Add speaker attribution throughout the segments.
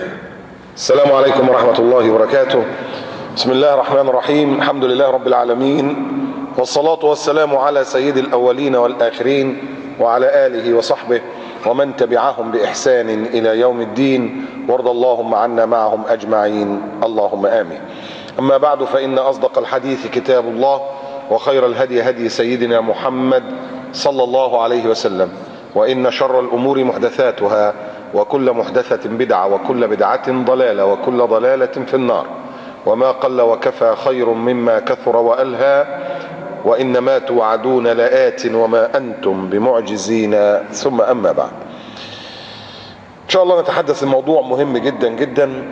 Speaker 1: السلام عليكم ورحمة الله وبركاته. بسم الله الرحمن الرحيم. الحمد لله رب العالمين، والصلاة والسلام على سيد الأولين والآخرين وعلى آله وصحبه ومن تبعهم بإحسان إلى يوم الدين، وارض اللهم عنا معهم أجمعين، اللهم آمين. أما بعد، فإن أصدق الحديث كتاب الله، وخير الهدي هدي سيدنا محمد صلى الله عليه وسلم، وإن شر الأمور محدثاتها، وكل محدثة بدعة، وكل بدعة ضلالة، وكل ضلالة في النار. وما قل وكفى خير مما كثر وألهى، وإنما توعدون لآت وما أنتم بمعجزين. ثم أما بعد، إن شاء الله نتحدث الموضوع مهم جدا جدا،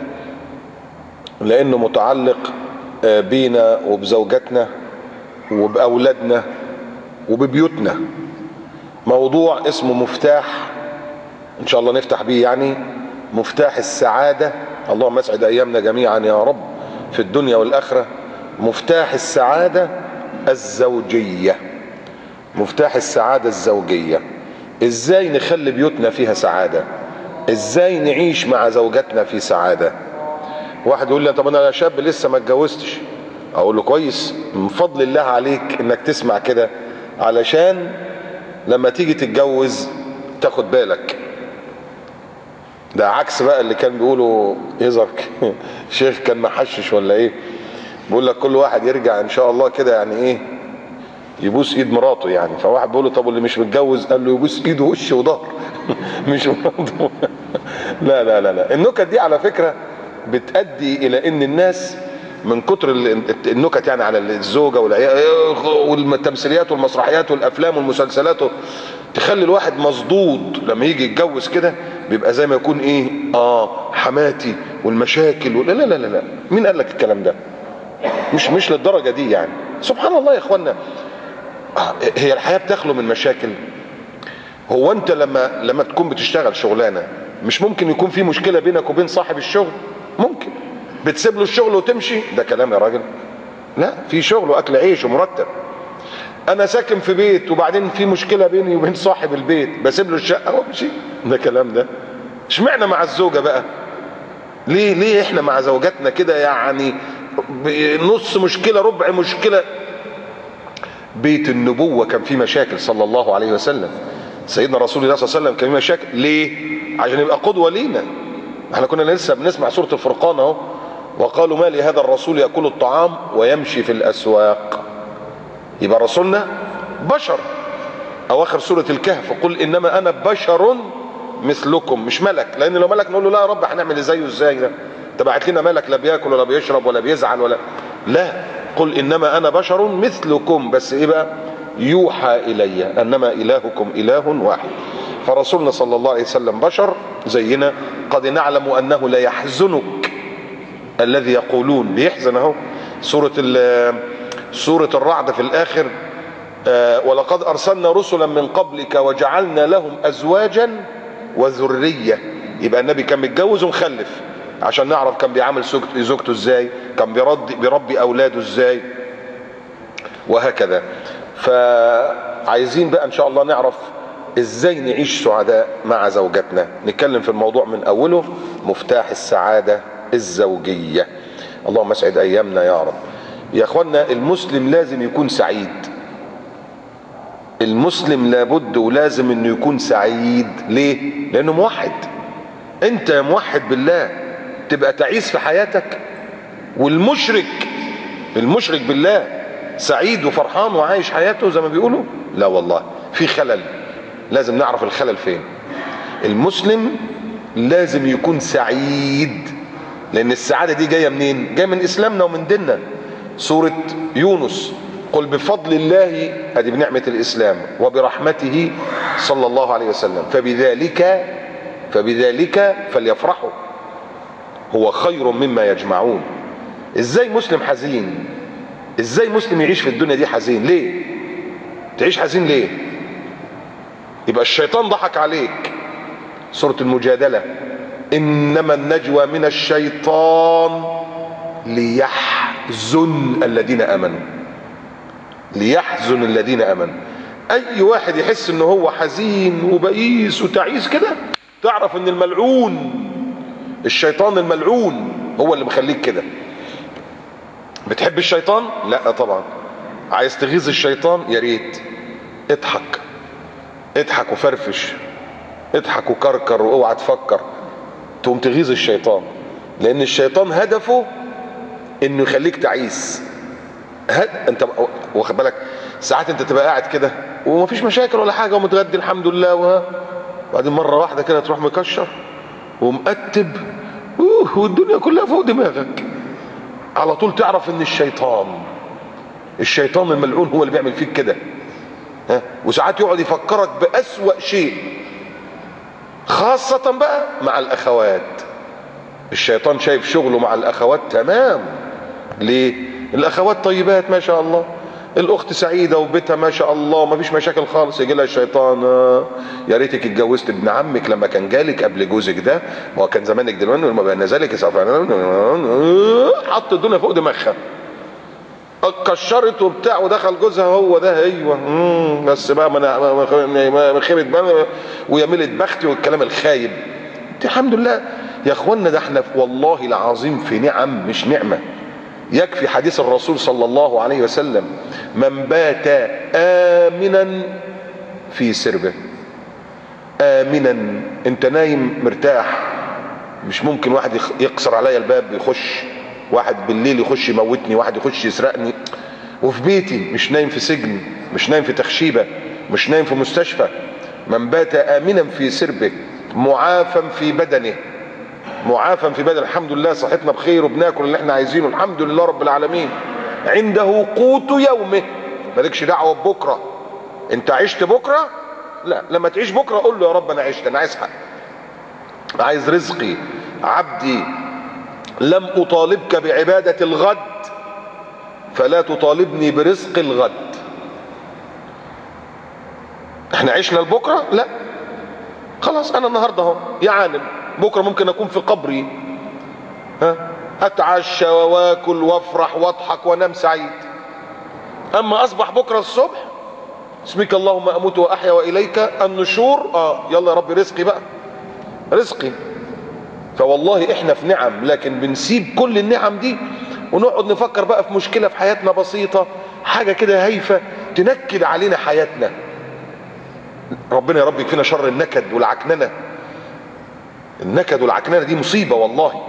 Speaker 1: لأنه متعلق بينا وبزوجاتنا وبأولادنا وببيوتنا. موضوع اسمه مفتاح، ان شاء الله نفتح بيه يعني مفتاح السعادة. اللهم اسعد ايامنا جميعا يا رب في الدنيا والاخرة. مفتاح السعادة الزوجية. مفتاح السعادة الزوجية. ازاي نخلي بيوتنا فيها سعادة؟ ازاي نعيش مع زوجاتنا في سعادة؟ واحد يقول لي طب انا شاب لسه ما اتجوزتش. اقول له كويس، من فضل الله عليك انك تسمع كده، علشان لما تيجي تتجوز تاخد بالك. ده عكس بقى اللي كان بيقولوا يظهر شيخ كان محشش ولا ايه، بيقول لك كل واحد يرجع ان شاء الله كده يعني ايه، يبوس ايد مراته يعني. فواحد بيقول له طب اللي مش متجوز؟ قال له يبوس ايده وش وظهر مش مراته. لا لا لا لا، النكت دي على فكرة بتؤدي الى ان الناس من كتر النكت يعني على الزوجة والعيال والتمثيليات والمسرحيات والافلام والمسلسلات، تخلي الواحد مصدود لما يجي يتجوز كده، بيبقى زي ما يكون ايه، حماتي والمشاكل لا لا لا لا. مين قال لك الكلام ده؟ مش للدرجة دي يعني. سبحان الله يا اخوانا، هي الحياة بتخلو من مشاكل؟ هو انت لما تكون بتشتغل شغلانة، مش ممكن يكون في مشكلة بينك وبين صاحب الشغل؟ ممكن. بتسيب له الشغل وتمشي؟ ده كلام يا راجل. لا، في شغل واكل عيش ومرتب. انا ساكن في بيت وبعدين في مشكلة بيني وبين صاحب البيت، بسيب له الشقة وامشي؟ ده كلام ده. اشمعنى مع الزوجة بقى؟ ليه احنا مع زوجاتنا كده يعني نص مشكلة ربع مشكلة؟ بيت النبوة كان فيه مشاكل صلى الله عليه وسلم. سيدنا رسول الله صلى الله عليه وسلم كان فيه مشاكل. ليه؟ عشان يبقى قدوة لينا. احنا كنا لسه بنسمع سورة الفرقان اهو، وقالوا ما لهذا الرسول يأكل الطعام ويمشي في الأسواق. يبقى رسولنا بشر. أواخر سورة الكهف قل إنما أنا بشر مثلكم، مش ملك، لأن لو ملك نقول له لا يا رب هنعمل زيه ازاي ده؟ أنت بعت لنا ملك لا بياكل ولا بيشرب ولا بيزعل ولا لا. قل إنما أنا بشر مثلكم، بس إيه بقى؟ يوحى إلي أنما إلهكم إله واحد. فرسولنا صلى الله عليه وسلم بشر زينا. قد نعلم أنه لا يحزنك الذي يقولون. بيحزن اهو. سورة الرعد في الآخر ولقد أرسلنا رسلا من قبلك وجعلنا لهم أزواجا وذرية. يبقى النبي كان متجوز ومخلف، عشان نعرف كان بيعامل زوجته ازاي، كان بيربي أولاده ازاي، وهكذا. فعايزين بقى ان شاء الله نعرف ازاي نعيش سعداء مع زوجاتنا. نتكلم في الموضوع من اوله، مفتاح السعادة الزوجية. اللهم اسعد ايامنا يا رب. يا اخوانا، المسلم لازم يكون سعيد. المسلم لابد ولازم انه يكون سعيد. ليه؟ لانه موحد. انت يا موحد بالله تبقى تعيس في حياتك، والمشرك بالله سعيد وفرحان وعايش حياته زي ما بيقولوا؟ لا والله، في خلل. لازم نعرف الخلل فين. المسلم لازم يكون سعيد، لان السعادة دي جاية منين؟ جاية من اسلامنا ومن ديننا. سورة يونس قل بفضل الله، ادي بنعمة الاسلام، وبرحمته صلى الله عليه وسلم فبذلك فليفرحوا هو خير مما يجمعون. ازاي مسلم حزين؟ ازاي مسلم يعيش في الدنيا دي حزين؟ ليه تعيش حزين؟ ليه؟ يبقى الشيطان ضحك عليك. سورة المجادلة انما النجوى من الشيطان ليحزن الذين امنوا. ليحزن الذين امنوا. اي واحد يحس ان هو حزين وبئيس وتعيس كده، تعرف ان الملعون الشيطان الملعون هو اللي مخليك كده. بتحب الشيطان؟ لا طبعا. عايز تغيظ الشيطان؟ يا ريت. اضحك، اضحك وفرفش، اضحك وكركر واوعى تفكر تقوم تغيظ الشيطان، لان الشيطان هدفه انه يخليك تعيس. انت واخد بالك؟ ساعات انت تبقى قاعد كده ومفيش مشاكل ولا حاجه ومتغدي الحمد لله، وبعدين مره واحده كده تروح مكشر ومقتب والدنيا كلها فوق دماغك. على طول تعرف ان الشيطان الملعون هو اللي بيعمل فيك كده. وساعات يقعد يفكرك بأسوأ شيء، خاصة بقى مع الأخوات. الشيطان شايف شغله مع الأخوات تمام. ليه؟ الأخوات طيبات ما شاء الله، الأخت سعيدة وبيتها ما شاء الله ما فيش مشاكل خالص، يجي لها الشيطان يا ريتك اتجوزت ابن عمك لما كان جالك قبل جوزك ده، ما هو كان زمانك دلوقتي وما بين ذلك حط الدنيا فوق دماغها، كشرت وبتاع ودخل جوزها هو ده. ايوه بس بقى ما خيبت بقى ويا ملت بختي والكلام الخايب. الحمد لله يا اخوانا، ده احنا والله العظيم في نعم مش نعمه. يكفي حديث الرسول صلى الله عليه وسلم: من بات آمنا في سربه. آمنا، انت نايم مرتاح، مش ممكن واحد يكسر عليا الباب يخش، واحد بالليل يخش يموتني، واحد يخش يسرقني، وفي بيتي مش نايم في سجن، مش نايم في تخشيبة، مش نايم في مستشفى. من بات آمنا في سربه معافى في بدنه، معافى في بدنه، الحمد لله صحتنا بخير وبناكل اللي احنا عايزينه الحمد لله رب العالمين. عنده قوت يومه، مالكش دعوه ببكره. انت عشت بكره؟ لا، لما تعيش بكره قول له يا رب انا عشت، انا عايز حق، عايز رزقي. عبدي لم اطالبك بعباده الغد فلا تطالبني برزق الغد. احنا عشنا لبكره؟ لا، خلاص انا النهارده اهو يا عالم، بكره ممكن اكون في قبري، اتعشى واكل وافرح واضحك وانام سعيد. اما اصبح بكره الصبح اسمك اللهم اموت واحيا واليك النشور، يلا يا رب رزقي بقى، رزقي. فوالله احنا في نعم، لكن بنسيب كل النعم دي ونقعد نفكر بقى في مشكله في حياتنا بسيطه، حاجه كده هايفه تنكد علينا حياتنا. ربنا يا رب يكفينا شر النكد والعكننه. النكد والعكننه دي مصيبه والله.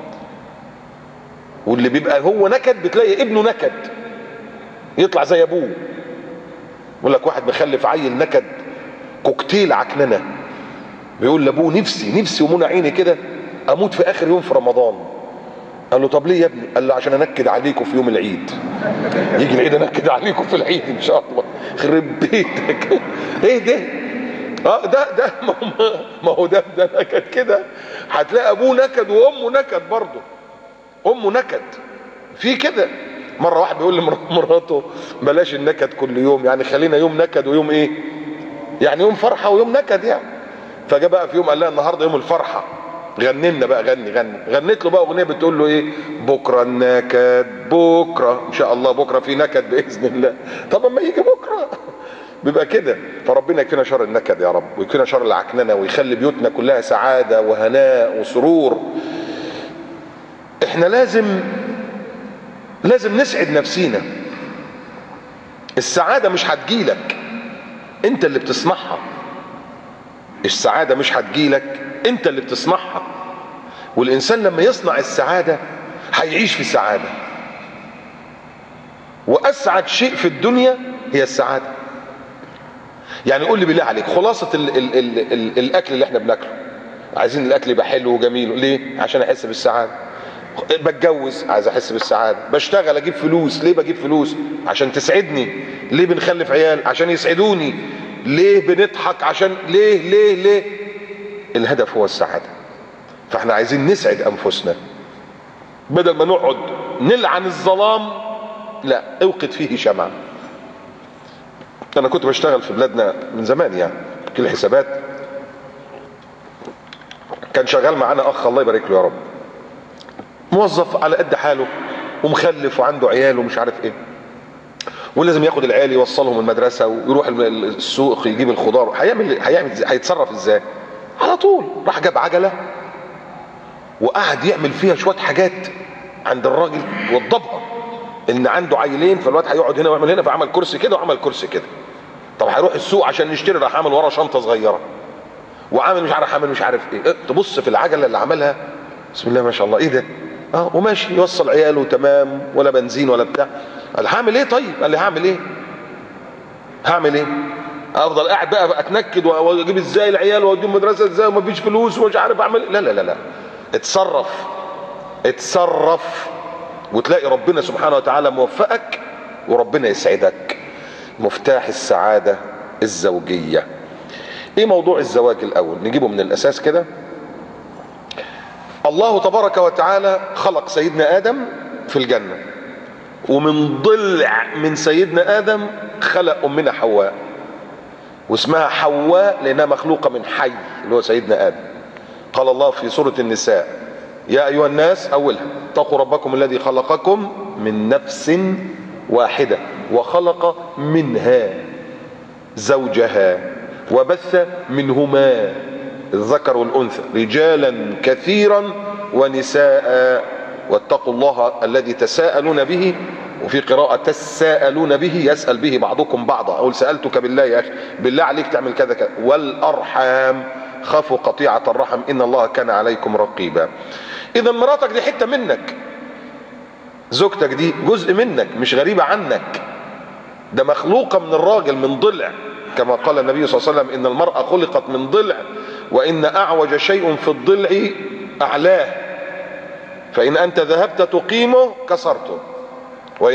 Speaker 1: واللي بيبقى هو نكد بتلاقي ابنه نكد، يطلع زي ابوه. يقول لك واحد مخلف عيل نكد، كوكتيل عكننه، بيقول لابوه نفسي ومنى عيني كده اموت في اخر يوم في رمضان. قال له طب ليه يا ابني؟ قال له عشان انكد عليكم في يوم العيد، يجي العيد انكد عليكم في العيد ان شاء الله. خرب بيتك. ايه ده؟ ده ما هو ده نكد كده. هتلاقي ابوه نكد وامه نكد برضه، امه نكد في كده. مره واحد بيقول لمراته بلاش النكد كل يوم، يعني خلينا يوم نكد ويوم ايه؟ يعني يوم فرحه ويوم نكد يعني. فجاء بقى في يوم قال لها النهارده يوم الفرحه، غني لنا بقى، غنيت له بقى اغنيه بتقول له ايه؟ بكره النكد، بكره ان شاء الله بكره في نكد باذن الله. طب اما يجي بكره بيبقى كده. فربنا يكفينا شر النكد يا رب، ويكفينا شر العكننه، ويخلي بيوتنا كلها سعاده وهناء وسرور. احنا لازم نسعد نفسينا. السعاده مش هتجيلك، انت اللي بتصنعها. السعاده مش هتجيلك، انت اللي بتصنعها. والانسان لما يصنع السعاده هيعيش في سعاده. واسعد شيء في الدنيا هي السعاده. يعني قول لي بالله عليك خلاصه الاكل اللي احنا بناكله، عايزين الاكل يبقى حلو وجميل، ليه؟ عشان احس بالسعاده. بتجوز عايز احس بالسعاده، بشتغل اجيب فلوس، ليه بجيب فلوس؟ عشان تسعدني. ليه بنخلف عيال؟ عشان يسعدوني. ليه بنضحك؟ عشان ليه الهدف هو السعاده. فاحنا عايزين نسعد انفسنا بدل ما نقعد نلعن الظلام، لا اوقد فيه شمعة. انا كنت بشتغل في بلادنا من زمان يعني كل الحسابات، كان شغال معانا اخ الله يبارك له يا رب، موظف على قد حاله ومخلف وعنده عيال ومش عارف ايه، ولازم ياخد العيال يوصلهم المدرسه ويروح السوق يجيب الخضار. هيتصرف ازاي؟ على طول راح جاب عجله وقعد يعمل فيها شويه حاجات عند الراجل وضبها، ان عنده عيلين فالواد هيقعد هنا ويعمل هنا، فعمل كرسي كده وعمل كرسي كده. طب هيروح السوق عشان يشتري، راح عامل ورا شنطه صغيره وعامل مش عارف، عامل مش عارف ايه. تبص في العجله اللي عملها، بسم الله ما شاء الله، ايه ده؟ وماشي يوصل عياله تمام، ولا بنزين ولا بتاع. قال هعمل ايه طيب؟ قال لي هعمل ايه؟ هعمل ايه؟ افضل قاعد بقى اتنكد واجيب ازاي العيال واوديهم مدرسه ازاي ومفيش فلوس ومش عارف اعمل؟ لا لا لا لا، اتصرف اتصرف، وتلاقي ربنا سبحانه وتعالى موفقك وربنا يسعدك. مفتاح السعاده الزوجيه. ايه موضوع الزواج الاول؟ نجيبه من الاساس كده. الله تبارك وتعالى خلق سيدنا ادم في الجنه، ومن ضلع من سيدنا ادم خلق امنا حواء، واسمها حواء لانها مخلوقه من حي اللي هو سيدنا ادم. قال الله في سوره النساء: يا ايها الناس، اولها اتقوا ربكم الذي خلقكم من نفس واحده وخلق منها زوجها وبث منهما الذكر والانثى رجالا كثيرا ونساء واتقوا الله الذي تساءلون به، وفي قراءة تساءلون به، يسأل به بعضكم بعضا. اقول سألتك بالله يا اخي، بالله عليك تعمل كذا كذا. والارحام خافوا قطيعة الرحم ان الله كان عليكم رقيبا. اذا مراتك دي حتة منك، زوجتك دي جزء منك، مش غريبة عنك، ده مخلوقة من الراجل من ضلع، كما قال النبي صلى الله عليه وسلم: ان المرأة خلقت من ضلع وان اعوج شيء في الضلع اعلاه، فان انت ذهبت تقيمه كسرته، وان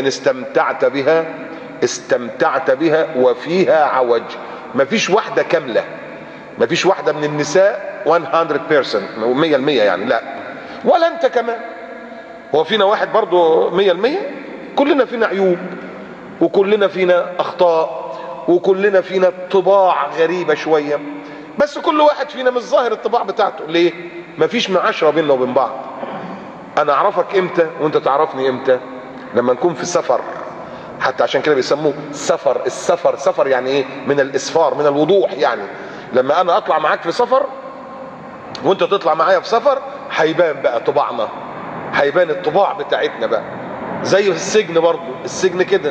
Speaker 1: استمتعت بها وفيها عوج. مفيش واحدة كاملة، مفيش واحدة من النساء 100% 100% يعني، لا، ولا انت كمان. هو فينا واحد برضو 100%؟ كلنا فينا عيوب، وكلنا فينا اخطاء، وكلنا فينا طباع غريبة شوية، بس كل واحد فينا مش ظاهر الطباع بتاعته. ليه؟ مفيش معاشرة بيننا وبين بعض. انا اعرفك امتى وانت تعرفني امتى؟ لما نكون في سفر. حتى عشان كده بيسموه سفر. السفر سفر يعني ايه؟ من الاسفار، من الوضوح يعني. لما انا اطلع معاك في سفر وانت تطلع معايا في سفر، هيبان بقى طباعنا، هيبان الطباع بتاعتنا بقى. زي في السجن برضه، السجن كده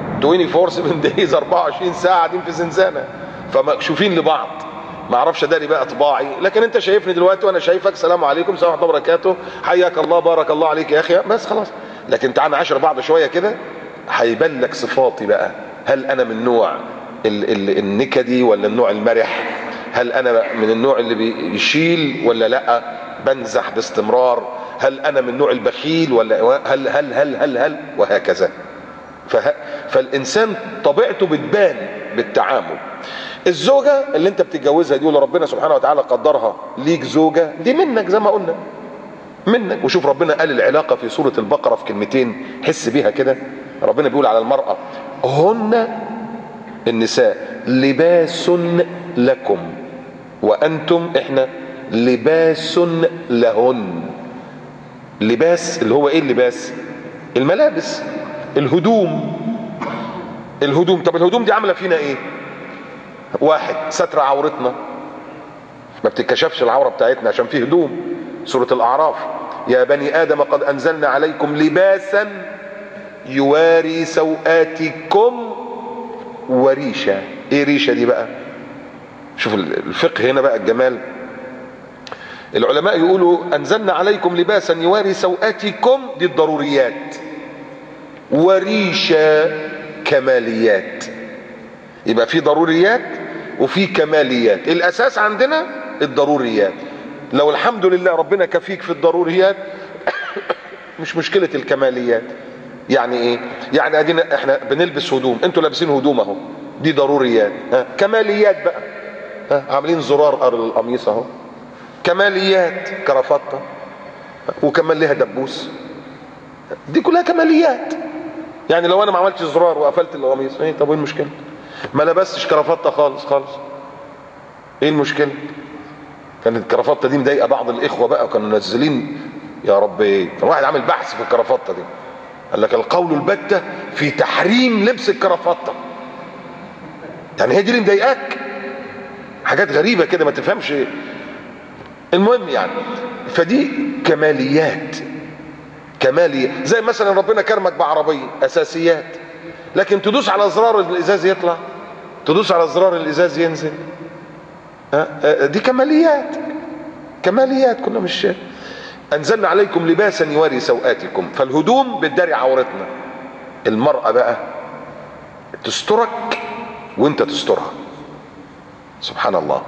Speaker 1: 24 دايز 24 ساعة قاعدين في زنزانة، فمكشوفين لبعض. ما اعرفش اداري بقى طباعي، لكن انت شايفني دلوقتي وانا شايفك، سلام عليكم، سلام ورحمه الله وبركاته، حياك الله، بارك الله عليك يا اخي، بس خلاص. لكن تعال نعاشر بعض شويه كده، هيبان لك صفاتي بقى. هل انا من نوع النكدي ولا النوع المرح؟ هل انا من النوع اللي بيشيل ولا لا بنزح باستمرار؟ هل انا من نوع البخيل ولا هل وهكذا. فالانسان طبيعته بتبان بالتعامل. الزوجة اللي انت بتتجوزها دي، واللي ربنا سبحانه وتعالى قدرها ليك زوجة، دي منك زي ما قلنا، منك. وشوف ربنا قال العلاقة في سورة البقرة في كلمتين، حس بيها كده. ربنا بيقول على المرأة: هن النساء لباس لكم وانتم احنا لباس لهن. لباس اللي هو ايه؟ اللباس الملابس، الهدوم. طب الهدوم دي عامله فينا ايه؟ واحد، ستر عورتنا، ما بتتكشفش العوره بتاعتنا عشان فيه هدوم. سوره الاعراف: يا بني ادم قد انزلنا عليكم لباسا يواري سوآتكم وريشة. ايه ريشة دي بقى؟ شوف الفقه هنا بقى الجمال. العلماء يقولوا انزلنا عليكم لباسا يواري سوآتكم، دي الضروريات، وريشة كماليات. يبقى في ضروريات وفي كماليات. الاساس عندنا الضروريات. لو الحمد لله ربنا كفيك في الضروريات مش مشكلة الكماليات. يعني ايه؟ يعني ادينا احنا بنلبس هدوم، انتوا لابسين هدوم اهو، دي ضروريات. كماليات بقى، عاملين زرار القميص اهو، كماليات، كرافطه، وكمان ليها دبوس، دي كلها كماليات. يعني لو انا ما عملتش زرار وقفلت القميص، ايه طب ايه المشكله؟ ما لبستش كرافطه خالص خالص، ايه المشكله؟ كانت الكرافطه دي مضايقه بعض الاخوه بقى، وكانوا منزلين يا رب ايه، واحد عامل بحث في الكرافطه دي، قال لك القول البتة في تحريم لبس الكرافطه. يعني هي دي اللي مضايقاك؟ حاجات غريبه كده ما تفهمش ايه. المهم يعني فدي كماليات، كمالية. زي مثلا ربنا كرمك بعربية، اساسيات. لكن تدوس على زرار الازاز يطلع، تدوس على زرار الازاز ينزل، دي كماليات، كماليات. كنا مش انزلنا عليكم لباسا يواري سوآتكم. فالهدوم بتداري عورتنا. المرأة بقى تسترك وانت تسترها. سبحان الله.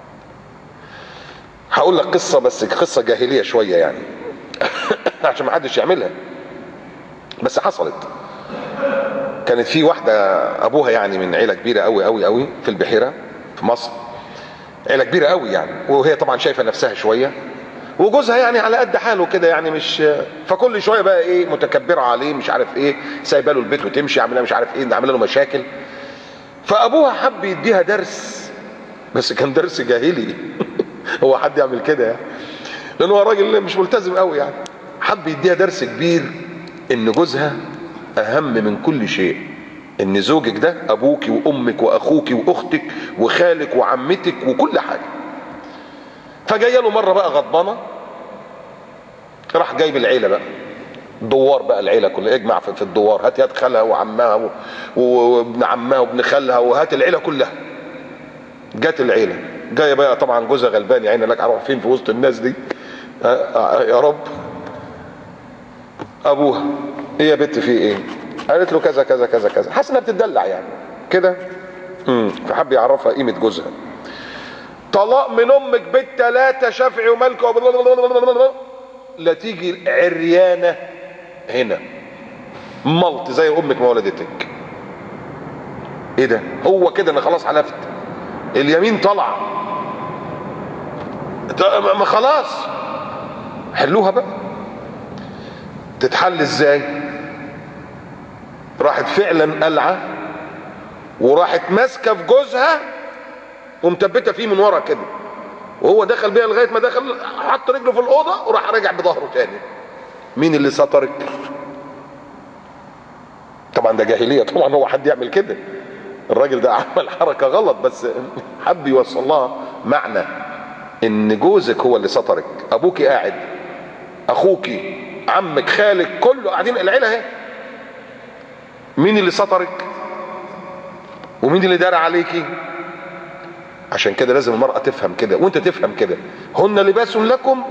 Speaker 1: هقول لك قصة، بس قصة جاهلية شوية يعني عشان ما حدش يعملها، بس حصلت. كانت في واحدة ابوها يعني من عيلة كبيرة قوي قوي قوي في البحيرة في مصر، عيلة كبيرة قوي يعني، وهي طبعا شايفة نفسها شوية، وجوزها يعني على قد حاله كده يعني، مش فكل شويه بقى ايه متكبره عليه، مش عارف ايه، سايبه له البيت وتمشي، عامله مش عارف ايه، عامله له مشاكل. فابوها حب يديها درس، بس كان درس جاهلي هو حد يعمل كده يعني، لان هو راجل مش ملتزم قوي يعني. حب يديها درس كبير ان جوزها اهم من كل شيء، ان زوجك ده ابوك وامك واخوك واختك وخالك وعمتك وكل حاجه. فجايه له مره بقى غضبانه، راح جايب العيله بقى، دوار بقى العيله كلها، اجمع في الدوار، هات يد خالها وعمها وابن عمها وابن خالها، وهات العيله كلها. جت العيله جايه بقى، طبعا جوزها غلبان يا عيني، لك اروح فين في وسط الناس دي يا رب. ابوها ايه يا بت في ايه؟ قالت له كذا كذا كذا كذا، حاسه انها بتدلع يعني كده. فحب يعرفها قيمه جوزها. طلاق من امك بالثلاثه، شافعي ومالكي لا تيجي عريانه هنا ملط زي امك ما ولدتك. ايه ده؟ هو كده انا خلاص حلفت، اليمين طلع، ما خلاص حلوها بقى. تتحل ازاي؟ راحت فعلا قلعه، وراحت ماسكه في جوزها ومثبته فيه من ورا كده، وهو دخل بيها لغايه ما دخل، حط رجله في الاوضه وراح راجع بظهره تاني. مين اللي سترك؟ طبعا ده جاهليه، طبعا هو حد يعمل كده؟ الراجل ده عمل حركه غلط، بس حب يوصل لها معنى ان جوزك هو اللي سترك. ابوكي قاعد، اخوكي، عمك، خالك، كله قاعدين، العيله اهي. مين اللي سترك ومين اللي دار عليكي؟ عشان كده لازم المرأة تفهم كده وانت تفهم كده. هن لباس لكم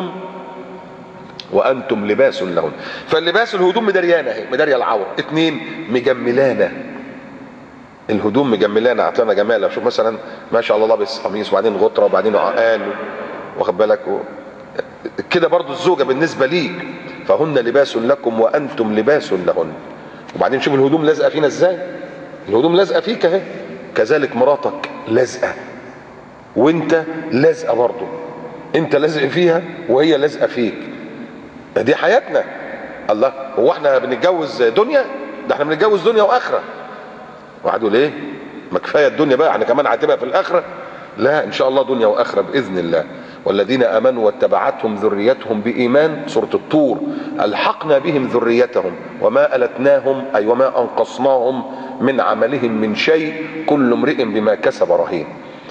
Speaker 1: وانتم لباس لهن. فاللباس الهدوم مدريانه اهي، مداريه العوره. اتنين، مجملانه. الهدوم مجملانه، اعطانا جمالها. شوف مثلا ما شاء الله لابس قميص وبعدين غطره وبعدين عقال، واخد بالك كده. برضو الزوجه بالنسبه ليك، فهن لباس لكم وانتم لباس لهن. وبعدين شوف الهدوم لازقه فينا ازاي، الهدوم لازقه فيك اهي. كذلك مراتك لازقه وانت لازقه برضو، انت لازق فيها وهي لازقه فيك. دي حياتنا. الله، هو احنا بنتجوز دنيا؟ ده احنا بنتجوز دنيا واخره. واحد يقول ايه، ما كفايه الدنيا بقى، احنا كمان هتبقى في الاخره؟ لا، ان شاء الله دنيا واخره باذن الله. والذين امنوا واتبعتهم ذريتهم بايمان، سوره الطور، الحقنا بهم ذريتهم وما التناهم، اي وما انقصناهم من عملهم من شيء، كل امرئ بما كسب رهين.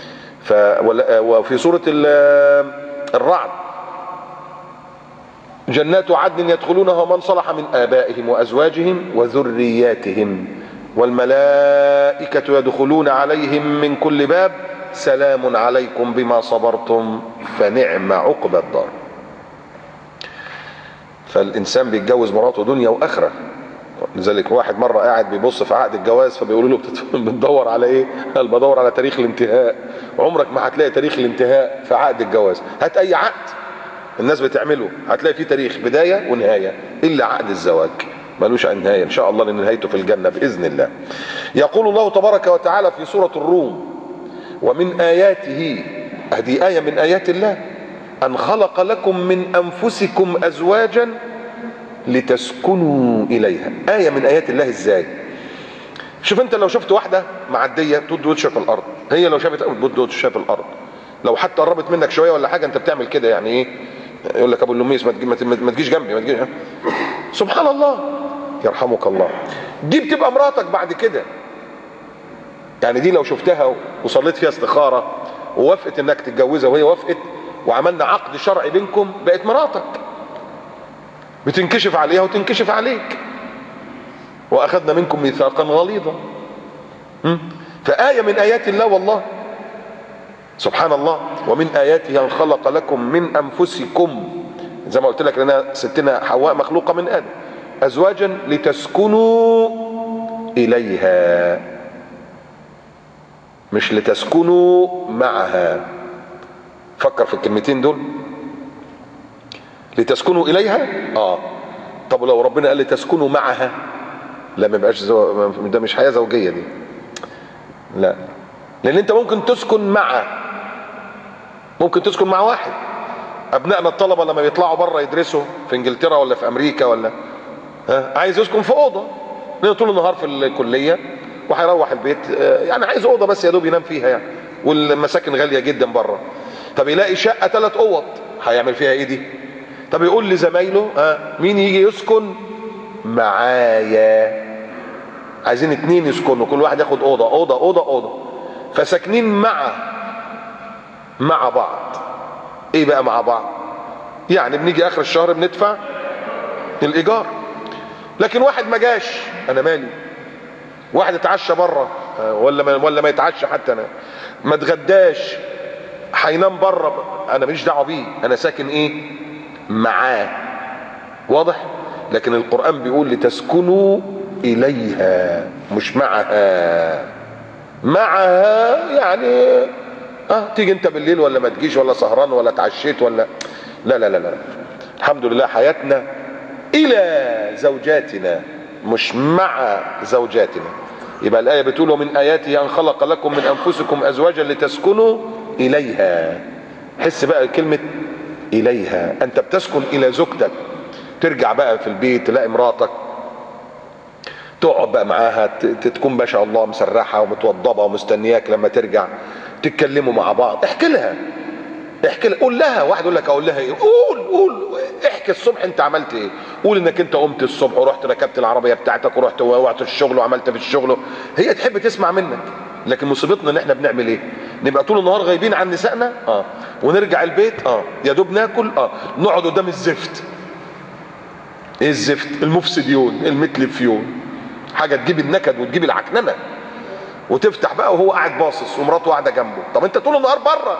Speaker 1: وفي سوره الرعد، جنات عدن يدخلونها ومن صلح من آبائهم وأزواجهم وذرياتهم والملائكة يدخلون عليهم من كل باب سلام عليكم بما صبرتم فنعم عقبى الدار. فالإنسان بيتجوز مراته دنيا وآخرة. لذلك واحد مرة قاعد بيبص في عقد الجواز، فبيقولوا له بتدور على ايه؟ قال بدور على تاريخ الانتهاء. عمرك ما هتلاقي تاريخ الانتهاء في عقد الجواز. هات اي عقد الناس بتعمله هتلاقي فيه تاريخ بداية ونهاية، الا عقد الزواج ملوش نهاية ان شاء الله، لان نهايته في الجنة باذن الله. يقول الله تبارك وتعالى في سورة الروم: ومن آياته، هذه آية من آيات الله، أن خلق لكم من أنفسكم أزواجا لتسكنوا إليها. آية من آيات الله. إزاي؟ شوف أنت لو شفت واحدة معدية تود وشها في الأرض، هي لو شافت تود وشها في الأرض، لو حتى قربت منك شوية ولا حاجة أنت بتعمل كده يعني إيه؟ يقول لك أبو اللميس ما تجيش جنبي، ما تجيش. سبحان الله، يرحمك الله. دي بتبقى مراتك بعد كده. يعني دي لو شفتها وصليت فيها استخارة ووافقت انك تتجوزها وهي وافقت، وعملنا عقد شرعي بينكم بقت مراتك، بتنكشف عليها وتنكشف عليك، واخذنا منكم ميثاقا غليظا. فآية من آيات الله والله سبحان الله. ومن آياته أن خلق لكم من أنفسكم، زي ما قلت لك لنا ستنا حواء مخلوقة من آدم، أزواجا لتسكنوا إليها، مش لتسكنوا معها. فكر في الكلمتين دول، لتسكنوا إليها. طب لو ربنا قال لتسكنوا معها، لا ما يبقاش ده مش حياة زوجية دي، لا. لأن أنت ممكن تسكن مع واحد. أبنائنا الطلبة لما بيطلعوا بره يدرسوا في إنجلترا ولا في أمريكا ولا عايز يسكن في أوضة، لأنه طول النهار في الكلية وهيروح البيت يعني عايز أوضة بس يا دوب ينام فيها يعني، والمساكن غالية جدا بره. طب يلاقي شقة 3 أوض، هيعمل فيها إيه دي؟ طب يقول لزمايله مين يجي يسكن معايا؟ عايزين 2 يسكنوا، كل واحد ياخد أوضة أوضة أوضة أوضة، فساكنين مع بعض. ايه بقى مع بعض؟ يعني بنيجي اخر الشهر بندفع الايجار. لكن واحد ما جاش، انا مالي؟ واحد اتعشى بره ولا ما يتعشى، حتى انا ما اتغداش، هينام بره، انا ماليش دعوه بيه، انا ساكن ايه؟ معاه. واضح؟ لكن القرآن بيقول لتسكنوا اليها، مش معها يعني تيجي انت بالليل ولا ما تجيش، ولا سهران ولا اتعشيت ولا لا لا لا لا. الحمد لله حياتنا الى زوجاتنا مش مع زوجاتنا. يبقى الآية بتقول ومن آياته أن خلق لكم من أنفسكم أزواجا لتسكنوا إليها. حس بقى كلمة إليها، أنت بتسكن إلى زوجتك، ترجع بقى في البيت تلاقي مراتك، تقعد بقى معاها، تكون ما شاء الله مسرحة ومتوضبة ومستنياك لما ترجع، تتكلموا مع بعض، احكي لها قول لها. واحد يقول لك اقول لها ايه؟ قول احكي الصبح انت عملت ايه، قول انك انت قمت الصبح ورحت ركبت العربيه بتاعتك ورحت وقعت الشغل وعملت في الشغل، هي تحب تسمع منك. لكن مصيبتنا ان احنا بنعمل ايه؟ نبقى طول النهار غايبين عن نسائنا ونرجع البيت يا دوب ناكل نقعد قدام الزفت. ايه الزفت؟ المفسديون المتلفيون، حاجه تجيب النكد وتجيب العكننه، وتفتح بقى وهو قاعد باصص ومراته قاعده جنبه. طب انت طول النهار بره.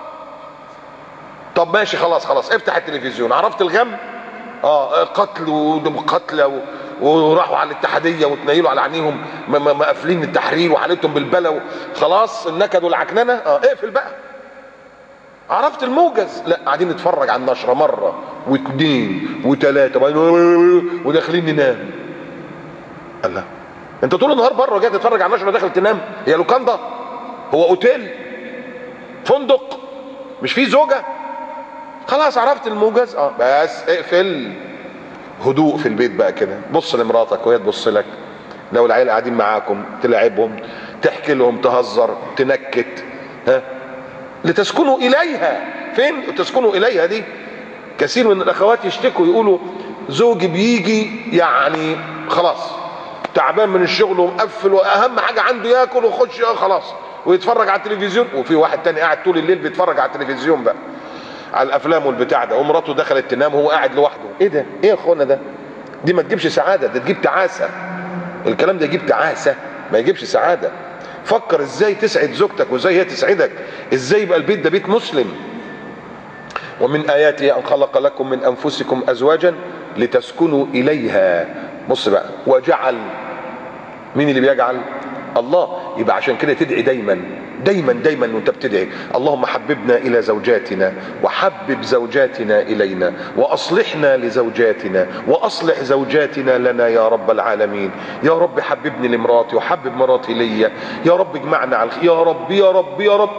Speaker 1: طب ماشي خلاص افتح التلفزيون، عرفت الغم؟ قتل وقتلى وراحوا على الاتحاديه وتنيلوا على عينيهم مقفلين التحرير وحالتهم بالبلا، خلاص النكد والعكننه. اقفل بقى. عرفت الموجز؟ لا، قاعدين نتفرج على النشره مره واثنين وثلاثه وداخلين ننام. الله، انت طول النهار بره وجاي تتفرج على النشره وداخل تنام؟ هي لوكاندا؟ هو اوتيل؟ فندق؟ مش فيه زوجه؟ خلاص عرفت الموجز. بس اقفل. هدوء في البيت بقى كده، بص لمراتك وهي تبص لك، لو العيال قاعدين معاكم تلعبهم، تحكي لهم، تهزر، تنكت، لتسكنوا اليها. فين تسكنوا اليها دي؟ كثير من الاخوات يشتكوا يقولوا زوجي بيجي يعني خلاص تعبان من الشغل ومقفل، واهم حاجه عنده ياكل ويخش خلاص ويتفرج على التلفزيون، وفي واحد تاني قاعد طول الليل بيتفرج على التلفزيون بقى، على الافلام والبتاع ده، ومراته دخلت تنام وهو قاعد لوحده. ايه ده؟ ايه يا اخوانا ده؟ دي ما تجيبش سعاده، ده تجيب تعاسه. الكلام ده يجيب تعاسه، ما يجيبش سعاده. فكر ازاي تسعد زوجتك وازاي هي تسعدك، ازاي يبقى البيت ده بيت مسلم. ومن آياته أن خلق لكم من أنفسكم أزواجا لتسكنوا إليها. بص بقى، وجعل. مين اللي بيجعل؟ الله. يبقى عشان كده تدعي دايما دايما دايما وانت بتدعي اللهم حببنا إلى زوجاتنا وحبب زوجاتنا إلينا وأصلحنا لزوجاتنا وأصلح زوجاتنا لنا يا رب العالمين. يا رب حببني لمراتي وحبب مراتي ليا، يا رب اجمعنا على الخير، يا رب يا رب يا رب.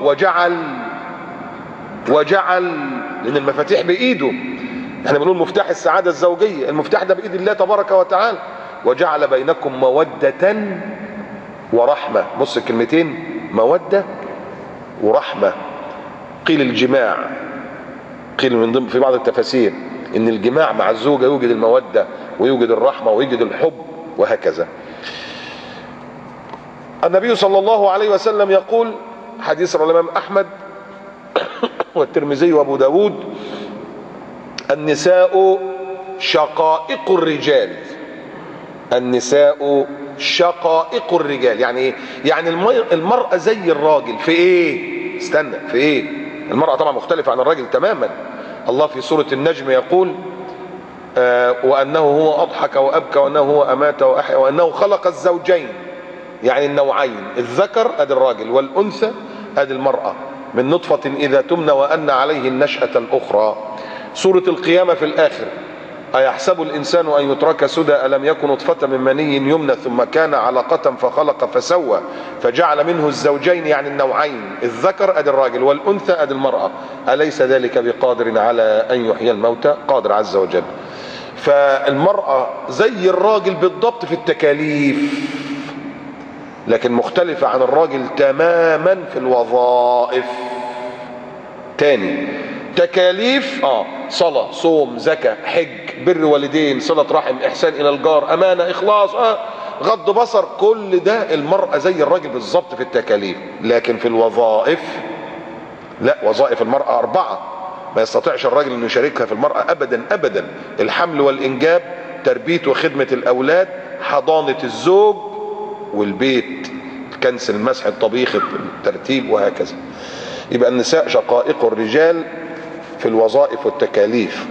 Speaker 1: وجعل، لأن المفاتيح بإيده. احنا بنقول مفتاح السعادة الزوجية، المفتاح ده بإيد الله تبارك وتعالى. وجعل بينكم مودة ورحمة. بص الكلمتين، مودة ورحمة. قيل الجماع، قيل من ضمن في بعض التفاسير ان الجماع مع الزوجة يوجد المودة ويوجد الرحمة ويوجد الحب وهكذا. النبي صلى الله عليه وسلم يقول، حديث رواه الإمام أحمد والترمذي وابو داود: النساء شقائق الرجال. النساء شقائق الرجال يعني ايه؟ يعني المرأة زي الراجل في ايه؟ استنى، في ايه؟ المرأة طبعا مختلفة عن الراجل تماما. الله في سورة النجم يقول: وأنه هو أضحك وأبكى وأنه هو أمات وأحيا وأنه خلق الزوجين، يعني النوعين، الذكر أدي الراجل والأنثى أدي المرأة، من نطفة إذا تمنى وأن عليه النشأة الأخرى. سورة القيامة في الآخر: أيحسب الإنسان أن يترك سدى ألم يكن نطفة من مني يمنى ثم كان علقة فخلق فسوى فجعل منه الزوجين، يعني النوعين، الذكر أدي الراجل والأنثى أدي المرأة. أليس ذلك بقادر على أن يحيي الموتى؟ قادر عز وجل. فالمرأة زي الراجل بالضبط في التكاليف، لكن مختلفة عن الراجل تماما في الوظائف. تاني: تكاليف صلاة، صوم، زكاة، حج، بر والدين، صلة رحم، إحسان إلى الجار، أمانة، إخلاص، غض بصر، كل ده المرأة زي الراجل بالظبط في التكاليف. لكن في الوظائف لا، وظائف المرأة 4، ما يستطيعش الراجل انه يشاركها في المرأة ابدا ابدا: الحمل والانجاب، تربية وخدمة الاولاد، حضانة الزوج، والبيت، الكنس، المسح، الطبيخ، الترتيب، وهكذا. يبقى النساء شقائق الرجال في الوظائف والتكاليف.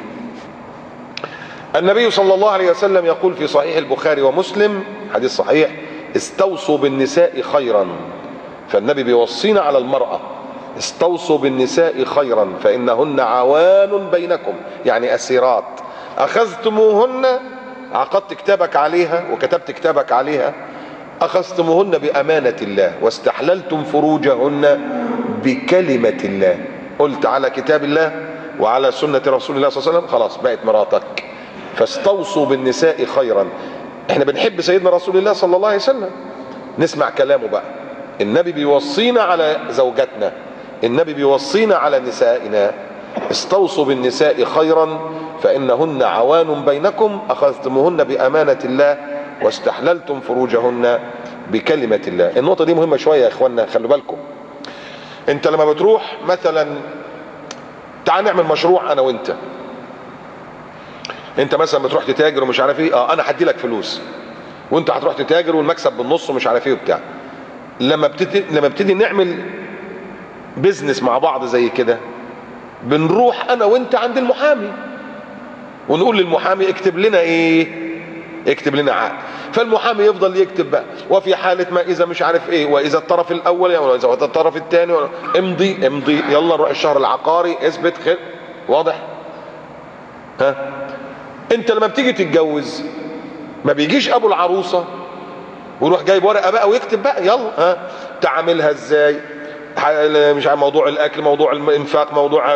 Speaker 1: النبي صلى الله عليه وسلم يقول في صحيح البخاري ومسلم، حديث صحيح: استوصوا بالنساء خيرا. فالنبي بيوصينا على المرأة: استوصوا بالنساء خيرا فإنهن عوان بينكم، يعني أسيرات، أخذتموهن، عقدت كتابك عليها وكتبت كتابك عليها، أخذتموهن بأمانة الله واستحللتم فروجهن بكلمة الله. قلت على كتاب الله وعلى سنة رسول الله صلى الله عليه وسلم، خلاص بقت مراتك. فاستوصوا بالنساء خيرا. احنا بنحب سيدنا رسول الله صلى الله عليه وسلم، نسمع كلامه بقى. النبي بيوصينا على زوجاتنا، النبي بيوصينا على نسائنا: استوصوا بالنساء خيرا فإنهن عوان بينكم، أخذتموهن بأمانة الله واستحللتم فروجهن بكلمة الله. النقطة دي مهمة شوية يا إخوانا، خلوا بالكم. أنت لما بتروح مثلا، تعال نعمل مشروع أنا وأنت، أنت مثلا بتروح تتاجر ومش عارف إيه، أنا هدي لك فلوس وأنت هتروح تتاجر والمكسب بالنص ومش عارف إيه وبتاع. لما ابتدي نعمل بيزنس مع بعض زي كده، بنروح انا وانت عند المحامي ونقول للمحامي: اكتب لنا ايه؟ اكتب لنا عقد. فالمحامي يفضل يكتب بقى: وفي حالة ما اذا مش عارف ايه، واذا الطرف الاول واذا الطرف الثاني، امضي امضي، يلا نروح الشهر العقاري، اثبت خير. واضح؟ انت لما بتيجي تتجوز ما بيجيش ابو العروسة ويروح جايب ورقة بقى ويكتب بقى: يلا تعملها ازاي، مش عارف، موضوع الاكل، موضوع الانفاق، موضوع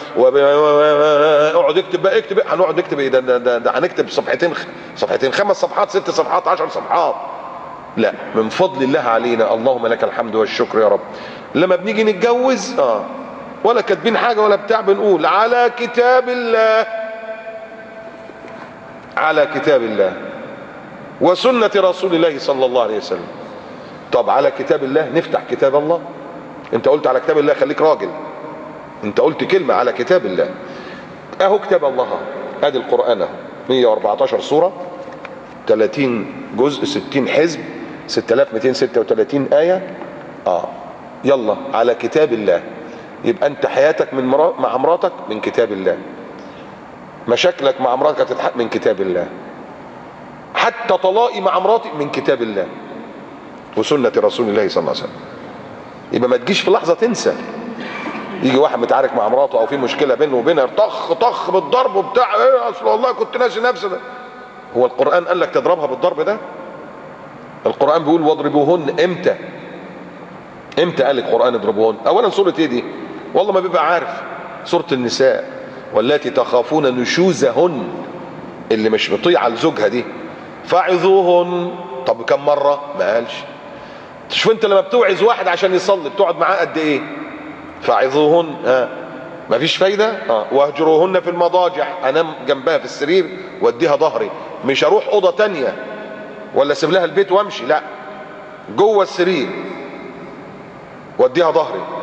Speaker 1: اقعد اكتب بقى، اكتب. هنقعد نكتب ايه؟ ده هنكتب صفحتين 5 صفحات 6 صفحات 10 صفحات. لا، من فضل الله علينا، اللهم لك الحمد والشكر يا رب، لما بنيجي نتجوز ولا كاتبين حاجه ولا بتاع، بنقول: على كتاب الله، على كتاب الله وسنة رسول الله صلى الله عليه وسلم. طب على كتاب الله، نفتح كتاب الله. انت قلت على كتاب الله، خليك راجل، انت قلت كلمة على كتاب الله. اهو كتاب الله، ادي القرآن اهو، 114 سورة، 30 جزء، 60 حزب، 6236 آية. يلا على كتاب الله. يبقى انت حياتك مع مراتك من كتاب الله، مشاكلك مع مراتك هتتحل من كتاب الله، حتى طلاقي مع مراتي من كتاب الله وسنة رسول الله صلى الله عليه وسلم. يبقى ما تجيش في لحظة تنسى. يجي واحد متعارك مع مراته او في مشكلة بينه وبينها، طخ طخ بالضرب وبتاع، ايه اصل والله كنت ناسي نفسي. ده هو القرآن قال لك تضربها بالضرب ده؟ القرآن بيقول: واضربوهن. امتى؟ امتى قال القرآن اضربوهن؟ اولا سورة ايه دي؟ والله ما بيبقى عارف. سورة النساء: واللاتي تخافون نشوزهن، اللي مش مطيعة لزوجها دي، فاعظوهن. طب كم مرة؟ ما قالش. شوف انت لما بتوعظ واحد عشان يصلي بتقعد معاه قد ايه؟ فاعظوهن. مفيش فايدة. واهجروهن في المضاجع، انام جنبها في السرير واديها ظهري، مش هروح اوضة تانية ولا اسيب لها البيت وامشي، لا، جوه السرير واديها ظهري.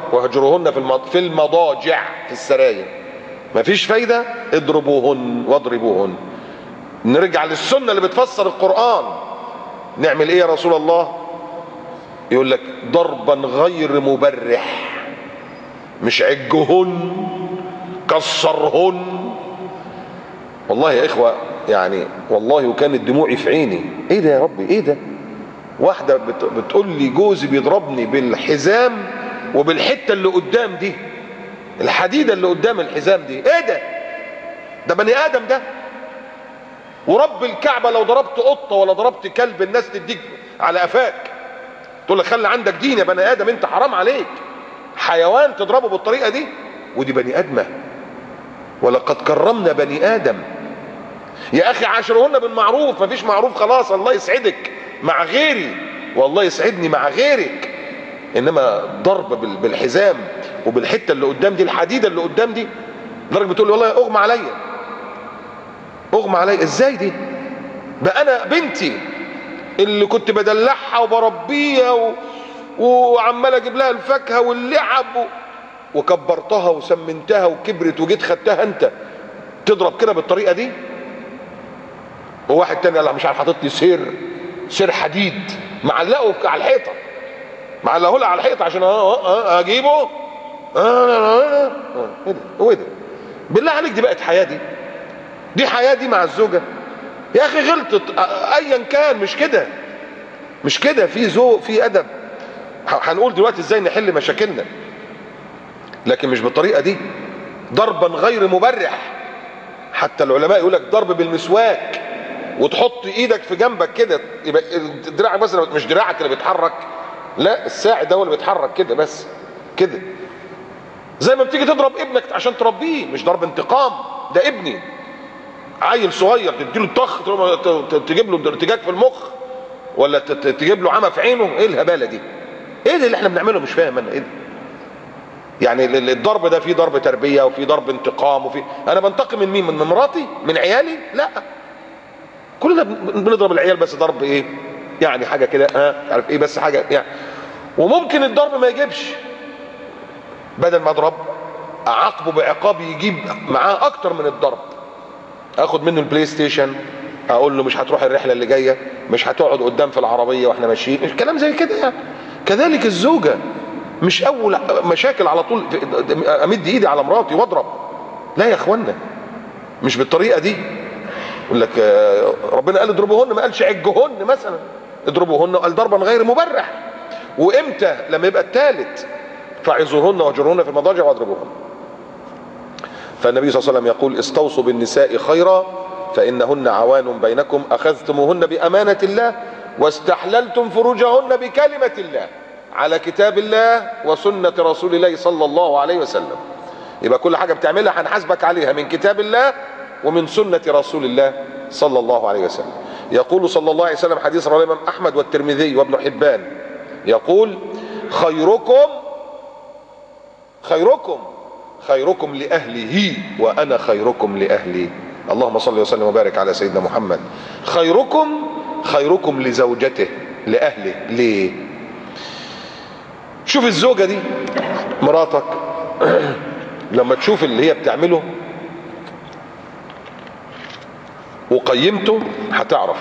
Speaker 1: واهجروهن في المضاجع، في السراير. مفيش فايده، اضربوهن واضربوهن. نرجع للسنه اللي بتفسر القران. نعمل ايه يا رسول الله؟ يقول لك ضربا غير مبرح، مش عجهن كسرهن. والله يا اخوه يعني والله وكانت دموعي في عيني. ايه ده يا ربي؟ ايه ده؟ واحده بتقول لي جوزي بيضربني بالحزام وبالحته اللي قدام دي، الحديده اللي قدام الحزام دي. ايه ده؟ ده بني ادم ده؟ ورب الكعبه لو ضربت قطه ولا ضربت كلب الناس تديك على قفاك، تقول لك خلي عندك دين يا بني ادم، انت حرام عليك. حيوان تضربه بالطريقه دي؟ ودي بني ادمه. ولقد كرمنا بني ادم. يا اخي عاشرهن بالمعروف. مفيش معروف خلاص الله يسعدك مع غيري والله يسعدني مع غيرك. انما ضرب بالحزام وبالحته اللي قدام دي، الحديده اللي قدام دي، لدرجه بتقول لي والله اغمى عليا. اغمى عليا ازاي دي؟ بقى انا بنتي اللي كنت بدلعها وبربيها وعمال اجيب لها الفاكهه واللعب وكبرتها وسمنتها وكبرت، وجيت خدتها انت تضرب كده بالطريقه دي؟ وواحد تاني قال مش عارف حاطط لي سير حديد معلقه على الحيطه، معلقه لها على الحيطه عشان اجيبه. ايه ده؟ هو ده؟ بالله عليك دي بقت حياه؟ دي حياه دي مع الزوجه؟ يا اخي غلطت ايا كان، مش كده، مش كده. في ذوق، في ادب. هنقول دلوقتي ازاي نحل مشاكلنا، لكن مش بالطريقه دي. ضربا غير مبرح. حتى العلماء يقول لك ضرب بالمسواك، وتحط ايدك في جنبك كده، يبقى دراعك بس، مش دراعك اللي بيتحرك، لا الساعد ده هو اللي بيتحرك كده بس كده. زي ما بتيجي تضرب ابنك عشان تربيه، مش ضرب انتقام. ده ابني عيل صغير تديله طخ تجيب له ارتجاج في المخ، ولا تجيب له عمى في عينه. ايه الهباله دي؟ ايه ده اللي احنا بنعمله؟ مش فاهم انا ايه ده. يعني الضرب ده فيه ضرب تربيه وفيه ضرب انتقام انا بنتقم من مين؟ من مراتي؟ من عيالي؟ لا، كلنا بنضرب العيال بس ضرب ايه يعني، حاجه كده عارف ايه، بس حاجه يعني. وممكن الضرب ما يجيبش، بدل ما اضرب اعاقبه بعقاب يجيب معاه اكتر من الضرب. اخد منه البلاي ستيشن، اقول له مش هتروح الرحله اللي جايه، مش هتقعد قدام في العربيه واحنا ماشيين، كلام زي كده يعني. كذلك الزوجه، مش اول مشاكل على طول امد ايدي على مراتي واضرب. لا يا اخوانا، مش بالطريقه دي. يقول لك ربنا قال اضربوهن، ما قالش عجهن مثلا. اضربوهن قال ضربا غير مبرح. وامتى؟ لما يبقى الثالث، فعظوهن واهجروهن في المضاجع واضربوهن. فالنبي صلى الله عليه وسلم يقول استوصوا بالنساء خيرا فانهن عوان بينكم اخذتموهن بامانه الله واستحللتم فروجهن بكلمه الله، على كتاب الله وسنه رسول الله صلى الله عليه وسلم. يبقى كل حاجه بتعملها هنحاسبك عليها من كتاب الله ومن سنه رسول الله صلى الله عليه وسلم. يقول صلى الله عليه وسلم، حديث رواه الامام احمد والترمذي وابن حبان، يقول خيركم لأهله وأنا خيركم لأهلي. اللهم صل وسلم وبارك على سيدنا محمد. خيركم لزوجته، لأهله. ليه؟ شوف الزوجة دي، مراتك لما تشوف اللي هي بتعمله وقيمته هتعرف.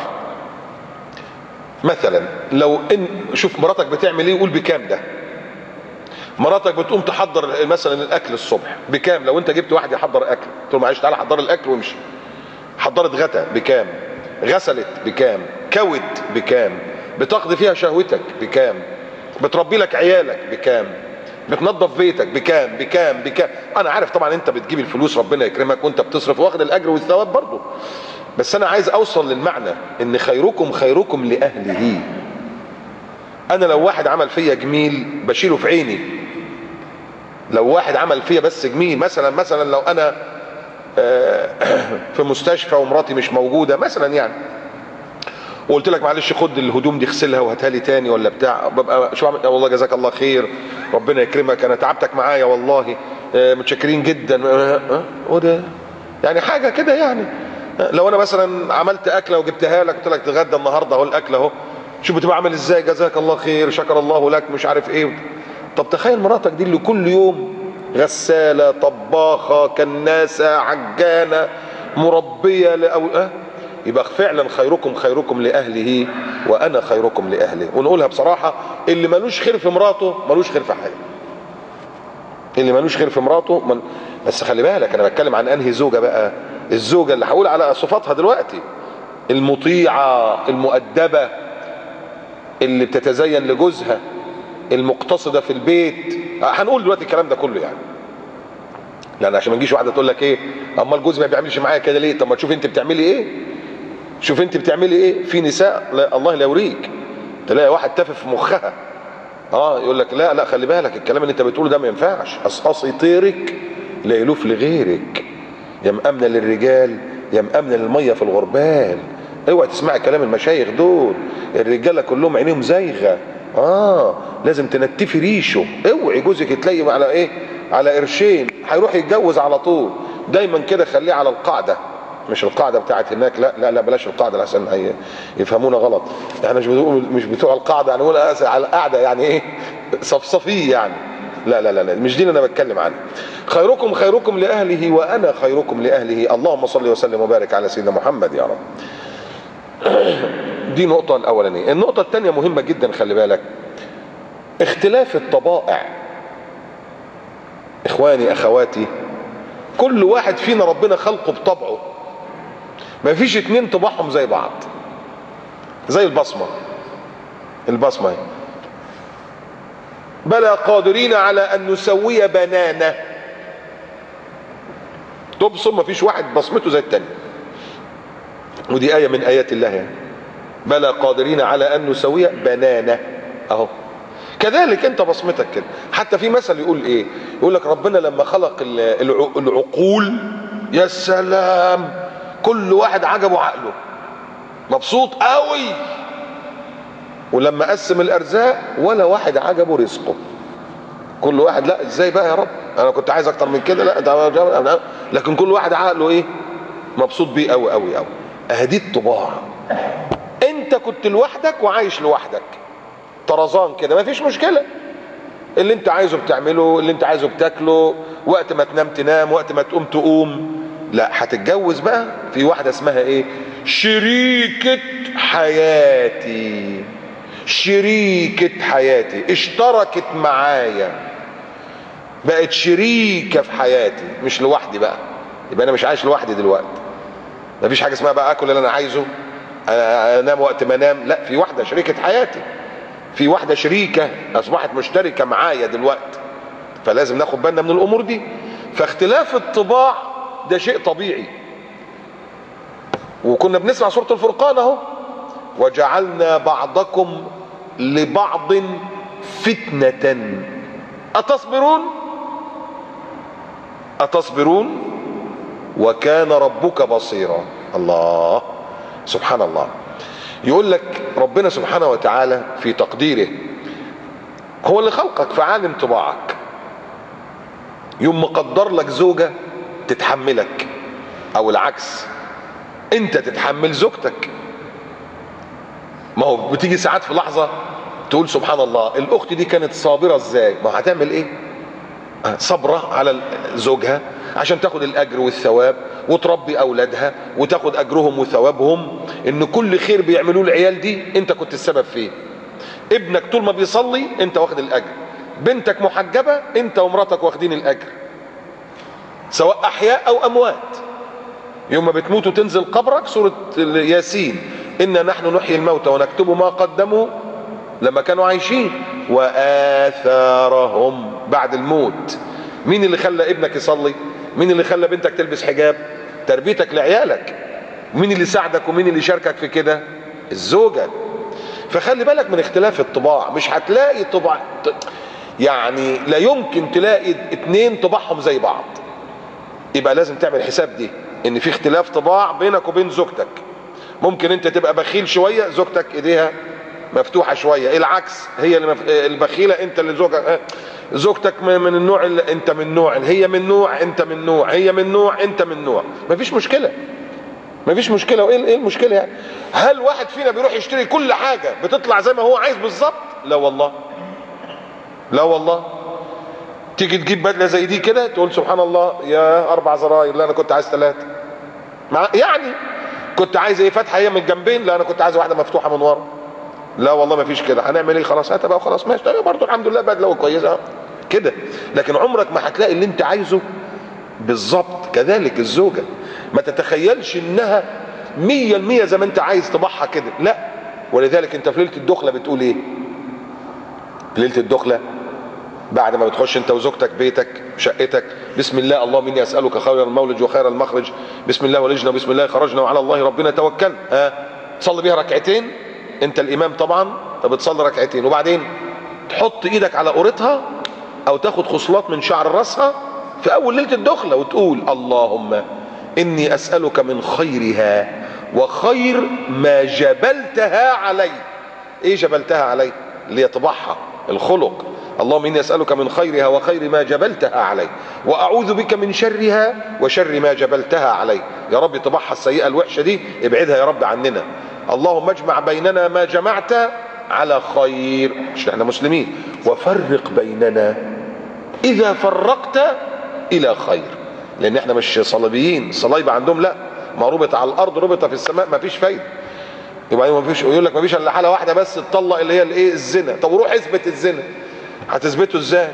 Speaker 1: مثلا لو ان شوف مراتك بتعمل ايه، قول بكام ده. مراتك بتقوم تحضر مثلا الاكل الصبح بكام؟ لو انت جبت واحد يحضر اكل، قلت له معلش تعالى حضر الاكل وامشي، حضرت غدا بكام؟ غسلت بكام؟ كوت بكام؟ بتقضي فيها شهوتك بكام؟ بتربي لك عيالك بكام؟ بتنظف بيتك بكام؟ انا عارف طبعا انت بتجيب الفلوس ربنا يكرمك وانت بتصرف واخد الاجر والثواب برضه، بس انا عايز اوصل للمعنى ان خيركم لاهله. انا لو واحد عمل فيا جميل بشيله في عيني. لو واحد عمل فيا بس جميل، مثلا لو انا في مستشفى ومراتي مش موجوده مثلا يعني، وقلت لك معلش خد الهدوم دي اغسلها وهاتها لي تاني ولا بتاع، ببقى شو عملت؟ والله جزاك الله خير، ربنا يكرمك، انا تعبتك معايا والله، متشكرين جدا. وده يعني حاجه كده يعني. لو انا مثلا عملت اكله وجبتها لك قلت لك تغدى النهارده اهو الاكل اهو، شوف بتبقى عامل ازاي، جزاك الله خير، شكر الله لك، مش عارف ايه. طب تخيل مراتك دي اللي كل يوم غسالة، طباخة، كناسة، عجانة، مربية يبقى فعلا خيركم خيركم لأهله وأنا خيركم لأهله. ونقولها بصراحة، اللي ملوش خير في مراته ملوش خير في حاجة. اللي ملوش خير في مراته بس خلي بالك أنا بتكلم عن أنهي زوجة بقى؟ الزوجة اللي هقول على صفاتها دلوقتي، المطيعة، المؤدبة، اللي بتتزين لجوزها، المقتصدة في البيت. هنقول دلوقتي الكلام ده كله يعني، لأن عشان ما نجيش واحدة تقول لك ايه اما الجوز ما بيعملش معايا كده ليه؟ طب ما تشوف انت بتعملي ايه، شوف انت بتعملي ايه. في نساء لا الله لا يوريك، تلاقي واحد تافه في مخها يقول لك لا خلي بالك الكلام اللي انت بتقوله ده ما ينفعش، قصقصي طيرك لا يلوف لغيرك، يا مأمنة للرجال يا مأمنة للمية في الغربال. اوعي تسمعي كلام المشايخ دول، الرجاله كلهم عينيهم زايغه، لازم تنتفي ريشه. اوعي جوزك تلاقي على ايه؟ على قرشين هيروح يتجوز على طول. دايما كده خليه على القاعده، مش القاعده بتاعت هناك، لا لا لا بلاش القاعده لحسن يفهمونا غلط. احنا مش بتوع القاعده، يعني نقول على القاعده يعني ايه؟ صفصفيه يعني. لا لا لا مش دي اللي انا بتكلم عنها. خيركم خيركم لاهله وانا خيركم لاهله. اللهم صل وسلم وبارك على سيدنا محمد يا رب. دي نقطة الأولانية. النقطة الثانية مهمة جدا، خلي بالك، اختلاف الطبائع. إخواني أخواتي، كل واحد فينا ربنا خلقه بطبعه، ما فيش اتنين طباعهم زي بعض. زي البصمة بلى قادرين على أن نسوي بنانة. تبصم ما فيش واحد بصمته زي التاني، ودي آية من آيات الله يعني. بلى قادرين على أن نسوي بنانة أهو. كذلك أنت بصمتك كده. حتى في مثل يقول إيه؟ يقول لك ربنا لما خلق العقول، يا سلام، كل واحد عجبه عقله، مبسوط قوي. ولما قسم الأرزاق ولا واحد عجبه رزقه. كل واحد لا ازاي بقى يا رب، أنا كنت عايز أكتر من كده، لا لكن كل واحد عقله إيه؟ مبسوط بيه قوي قوي قوي. أهدي الطباع. انت كنت لوحدك وعايش لوحدك طرزان كده، مفيش مشكله، اللي انت عايزه بتعمله، اللي انت عايزه بتاكله، وقت ما تنام تنام، وقت ما تقوم تقوم. لا، هتتجوز بقى في واحده اسمها ايه؟ شريكه حياتي. شريكه حياتي اشتركت معايا، بقت شريكه في حياتي، مش لوحدي بقى. يبقى انا مش عايش لوحدي دلوقتي. مفيش حاجه اسمها بقى اكل اللي انا عايزه، انام وقت ما انام، لا، في واحده شريكه حياتي، في واحده شريكه اصبحت مشتركه معايا دلوقتي. فلازم ناخد بالنا من الامور دي. فاختلاف الطباع ده شيء طبيعي. وكنا بنسمع سوره الفرقان اهو، وجعلنا بعضكم لبعض فتنه اتصبرون وكان ربك بصيرا. الله، سبحان الله. يقول لك ربنا سبحانه وتعالى في تقديره هو اللي خلقك فعالم طباعك. يوم مقدر لك زوجة تتحملك، او العكس انت تتحمل زوجتك. ما هو بتيجي ساعات في لحظة تقول سبحان الله، الاخت دي كانت صابرة ازاي؟ ما هتعمل ايه؟ صبرة على زوجها عشان تاخد الاجر والثواب وتربي اولادها وتاخد اجرهم وثوابهم. ان كل خير بيعملوه العيال دي انت كنت السبب فيه. ابنك طول ما بيصلي انت واخد الاجر، بنتك محجبة انت ومراتك واخدين الاجر، سواء احياء او اموات. يوم ما بتموت وتنزل قبرك، سورة ياسين، انا نحن نحيي الموتى ونكتب ما قدموا لما كانوا عايشين واثارهم بعد الموت. مين اللي خلى ابنك يصلي؟ مين اللي خلى بنتك تلبس حجاب؟ تربيتك لعيالك. مين اللي ساعدك ومين اللي شاركك في كده؟ الزوجة. فخلي بالك من اختلاف الطباع. مش هتلاقي طباع، يعني لا يمكن تلاقي اتنين طباعهم زي بعض. يبقى لازم تعمل حساب دي، ان في اختلاف طباع بينك وبين زوجتك. ممكن انت تبقى بخيل شوية، زوجتك ايديها مفتوحة شوية، العكس، هي البخيلة انت اللي زوجتك من النوع اللي انت من نوع، هي من نوع انت من نوع، هي من نوع انت من نوع. مفيش مشكلة، مفيش مشكلة. وايه المشكلة يعني؟ هل واحد فينا بيروح يشتري كل حاجة بتطلع زي ما هو عايز بالظبط؟ لا والله. لا والله. تيجي تجيب بدله زي دي كده تقول سبحان الله يا 4 زراير، لا انا كنت عايز 3. يعني كنت عايز ايه؟ فتحه هي من الجنبين، لا انا كنت عايز واحده مفتوحه من ورا. لا والله ما فيش كده. هنعمل ايه؟ خلاص هاتها بقى وخلاص ماشي برضه الحمد لله بدله كويسه كده. لكن عمرك ما هتلاقي اللي انت عايزه بالظبط. كذلك الزوجه ما تتخيلش انها 100% زي ما انت عايز طباعها كده، لا. ولذلك انت في ليله الدخله بتقول ايه؟ ليله الدخله بعد ما بتخش انت وزوجتك بيتك شقتك، بسم الله اللهم اني اسالك خير المولج وخير المخرج، بسم الله ولجنا وبسم الله خرجنا وعلى الله ربنا توكلنا. تصلي بيها ركعتين، انت الامام طبعا، فبتصلي ركعتين وبعدين تحط ايدك على قورتها او تاخد خصلات من شعر راسها في اول ليله الدخله وتقول اللهم اني اسالك من خيرها وخير ما جبلتها علي. ايه جبلتها علي؟ اللي هي طباعها، الخلق. اللهم اني اسالك من خيرها وخير ما جبلتها علي، واعوذ بك من شرها وشر ما جبلتها علي. يا رب طباعها السيئه الوحشه دي ابعدها يا رب عننا. اللهم اجمع بيننا ما جمعت على خير، مش احنا مسلمين، وفرق بيننا اذا فرقت الى خير. لان احنا مش صليبيين، الصلايبه عندهم لا، ما ربط على الارض ربط في السماء، ما فيش فايده. يبقى ما فيش، يقول لك ما فيش الا حاله واحده بس تطلق اللي هي الايه؟ الزنا. طب وروح اثبت الزنا، هتثبته ازاي؟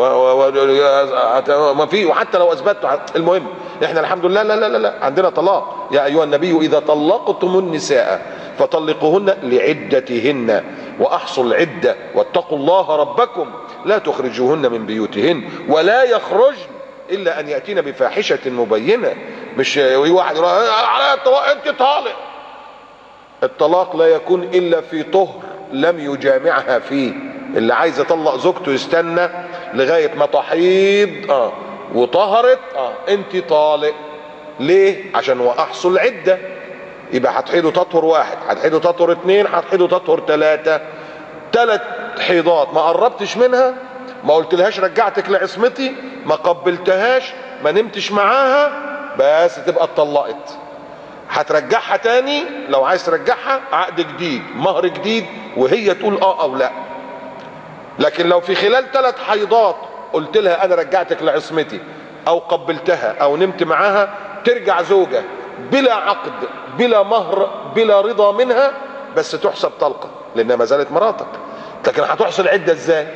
Speaker 1: ما في، وحتى لو اثبته المهم احنا الحمد لله لا لا لا, لا. عندنا طلاق. يا ايها النبي اذا طلقتم النساء فطلقوهن لعدتهن واحصوا العده واتقوا الله ربكم لا تخرجوهن من بيوتهن ولا يخرجن الا ان ياتين بفاحشه مبينه. مش واحد يقول على الطلاق انت طالق. الطلاق لا يكون الا في طهر لم يجامعها فيه. اللي عايز يطلق زوجته يستنى لغايه ما تحيض وطهرت انت طالق. ليه؟ عشان واحصوا العده. يبقى هتحيض وتطهر 1، هتحيض وتطهر 2، هتحيض وتطهر 3. 3 حيضات ما قربتش منها، ما قلتلهاش رجعتك لعصمتي، ما قبلتهاش، ما نمتش معاها، بس تبقى اتطلقت. هترجعها تاني لو عايز ترجعها، عقد جديد، مهر جديد، وهي تقول او لا. لكن لو في خلال 3 حيضات قلت لها انا رجعتك لعصمتي او قبلتها او نمت معاها، ترجع زوجة بلا عقد بلا مهر بلا رضا منها، بس تحسب طلقة لانها ما زالت مراتك. لكن هتحصل عدة ازاي؟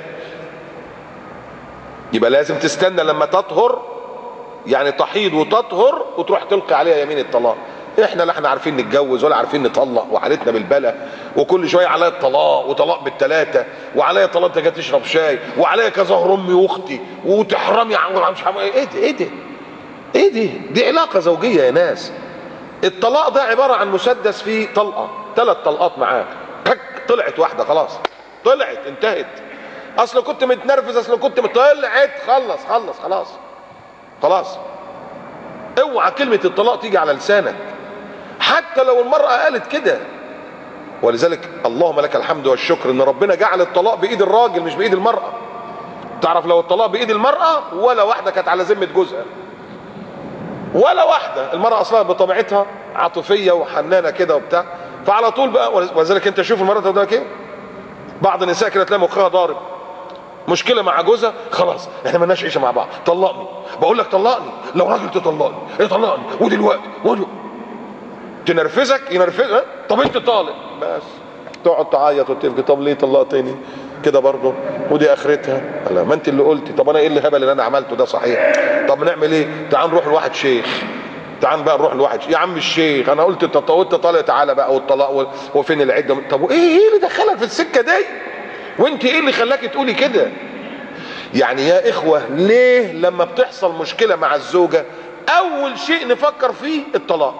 Speaker 1: يبقى لازم تستنى لما تطهر، يعني تحيض وتطهر وتروح تلقي عليها يمين الطلاق. احنا لا احنا عارفين نتجوز ولا عارفين نطلق، وحالتنا بالبلا، وكل شويه عليا الطلاق وطلاق بالثلاثه، وعليا طلاق انت جاي تشرب شاي، وعليا كظهر امي واختي، وتحرمي مش ايه ده ايه ده ايه دي علاقه زوجيه يا ناس. الطلاق ده عباره عن مسدس فيه طلقه، 3 طلقات معاك، طلعت واحده خلاص، طلعت انتهت. اصل كنت متنرفز، اصل كنت طلعت، خلص خلاص. اوعى كلمه الطلاق تيجي على لسانك حتى لو المرأة قالت كده. ولذلك اللهم لك الحمد والشكر ان ربنا جعل الطلاق بايد الراجل مش بايد المرأة. تعرف لو الطلاق بايد المرأة ولا واحدة كانت على ذمة جوزها، ولا واحدة. المرأة اصلا بطبيعتها عاطفية وحنانة كده وبتاع، فعلى طول بقى. ولذلك انت شوف المرأة تقول لك ايه، بعض النساء كده تلاقي مخها ضارب، مشكلة مع جوزها، خلاص احنا مالناش عيشة مع بعض، طلقني. بقول لك طلقني، لو راجل تطلقني، طلقني ودلوقتي تنرفزك ينرفزك. طب انت طالق، بس تقعد تعيط وتبكي. طب ليه طلقتني كده برضه؟ ودي اخرتها. لا ما انت اللي قلتي. طب انا ايه الهبل اللي انا عملته ده؟ صحيح. طب نعمل ايه؟ تعال نروح لواحد شيخ، تعال بقى نروح لواحد يا عم الشيخ، انا قلت وانت طالق، تعالى بقى والطلاق وفين العده. طب وايه اللي دخلك في السكه دي؟ وانت ايه اللي خلاكي تقولي كده؟ يعني يا اخوه، ليه لما بتحصل مشكله مع الزوجه اول شيء نفكر فيه الطلاق؟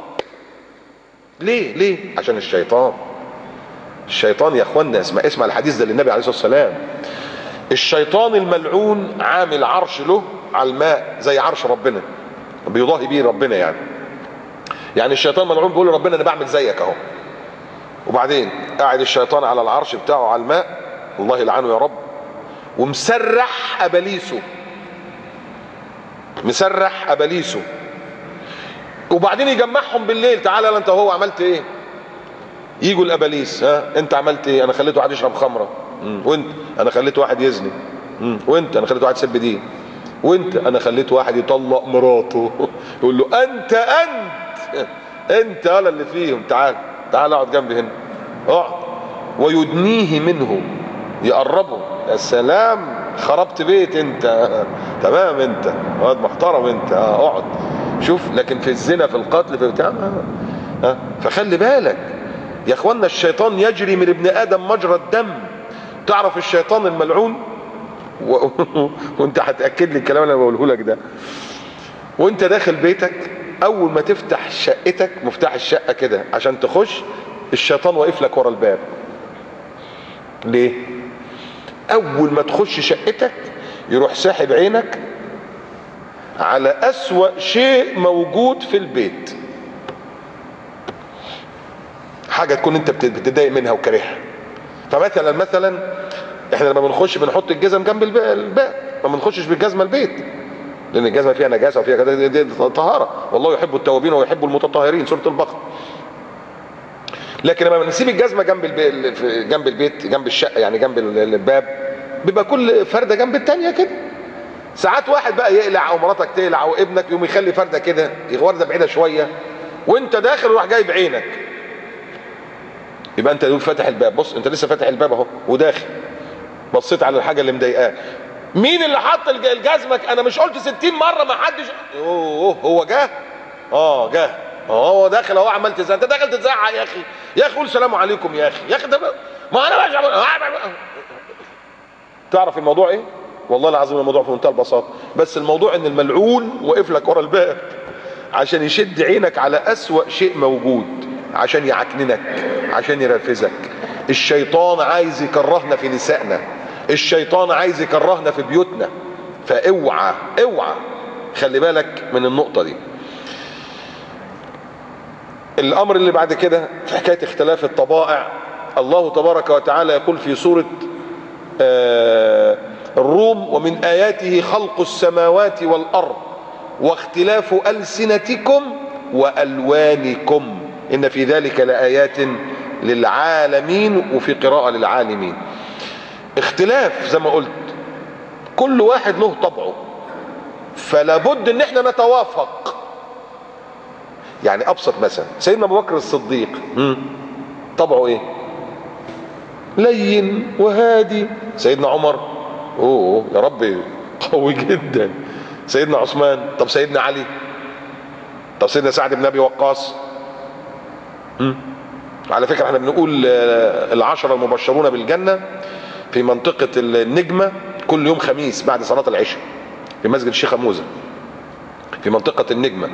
Speaker 1: ليه؟ عشان الشيطان يا اخوانا. اسمع الحديث ده للنبي عليه الصلاه والسلام. الشيطان الملعون عامل عرش له على الماء زي عرش ربنا، بيضاهي بيه ربنا. يعني الشيطان ملعون بيقول لربنا انا بعمل زيك اهو. وبعدين قاعد الشيطان على العرش بتاعه على الماء، الله يلعنه يا رب، ومسرح اباليسه، وبعدين يجمعهم بالليل، تعالى انت وهو عملت ايه؟ يجوا الاباليس، انت عملت ايه؟ انا خليت واحد يشرب خمره، وانت انا خليت واحد يزني، وانت انا خليت واحد يسب دين، وانت انا خليت واحد يطلق مراته يقول له انت ولا اللي فيهم، تعال اقعد جنبي هنا، اقعد، ويدنيه منه، يقربه. يا سلام، خربت بيت انت، تمام، انت واد محترم انت، اقعد شوف. لكن في الزنا، في القتل، في بتاع، فخلي بالك يا اخوانا، الشيطان يجري من ابن ادم مجرى الدم. تعرف الشيطان الملعون وانت هتاكد لي الكلام اللي انا بقوله لك ده، وانت داخل بيتك، اول ما تفتح شقتك، مفتاح الشقه كده عشان تخش، الشيطان واقف لك ورا الباب. ليه؟ اول ما تخش شقتك يروح ساحب عينك على اسوأ شيء موجود في البيت، حاجه تكون انت بتتضايق منها وكارهها. فمثلا احنا لما بنخش بنحط الجزم جنب الباب، ما بنخشش بالجزمه البيت، لان الجزمه فيها نجاسه وفيها كده، دي طهاره، والله يحب التوابين ويحب المتطهرين، سوره البقره. لكن لما بنسيب الجزمه جنب البيت، جنب الشقه يعني، جنب الباب، بيبقى كل فرده جنب الثانيه كده. ساعات واحد بقى يقلع، او مراتك تقلع، او ابنك يقوم يخلي فرده كده، ورده بعيده شويه، وانت داخل وراح جايب عينك، يبقى انت فاتح الباب. بص، انت لسه فاتح الباب اهو وداخل، بصيت على الحاجه اللي مضايقاك. مين اللي حط الجزمه؟ انا مش قلت 60 مره ما حدش؟ هو جه، جه، هو داخل اهو، عمال تزعق، انت داخل تزعق يا اخي، قول سلام عليكم يا اخي، ده ما انا مش تعرف الموضوع ايه؟ والله العظيم الموضوع في منتهى البساطه، بس الموضوع ان الملعون واقف لك ورا الباب عشان يشد عينك على اسوأ شيء موجود، عشان يعكننك، عشان يرفزك. الشيطان عايز يكرهنا في نسائنا، الشيطان عايز يكرهنا في بيوتنا، فاوعى خلي بالك من النقطه دي. الامر اللي بعد كده في حكايه اختلاف الطبائع، الله تبارك وتعالى يقول في سوره الروم: ومن آياته خلق السماوات والأرض واختلاف ألسنتكم وألوانكم إن في ذلك لآيات للعالمين، وفي قراءة للعالمين. اختلاف زي ما قلت، كل واحد له طبعه، فلا بد ان احنا نتوافق. يعني ابسط مثلا سيدنا ابو بكر الصديق، طبعه ايه؟ لين وهادي. سيدنا عمر يا ربي قوي جدا. سيدنا عثمان، طب سيدنا علي، طب سيدنا سعد بن ابي وقاص. على فكره احنا بنقول العشره المبشرون بالجنه في منطقه النجمه كل يوم خميس بعد صلاه العشاء في مسجد الشيخ موزة في منطقه النجمه.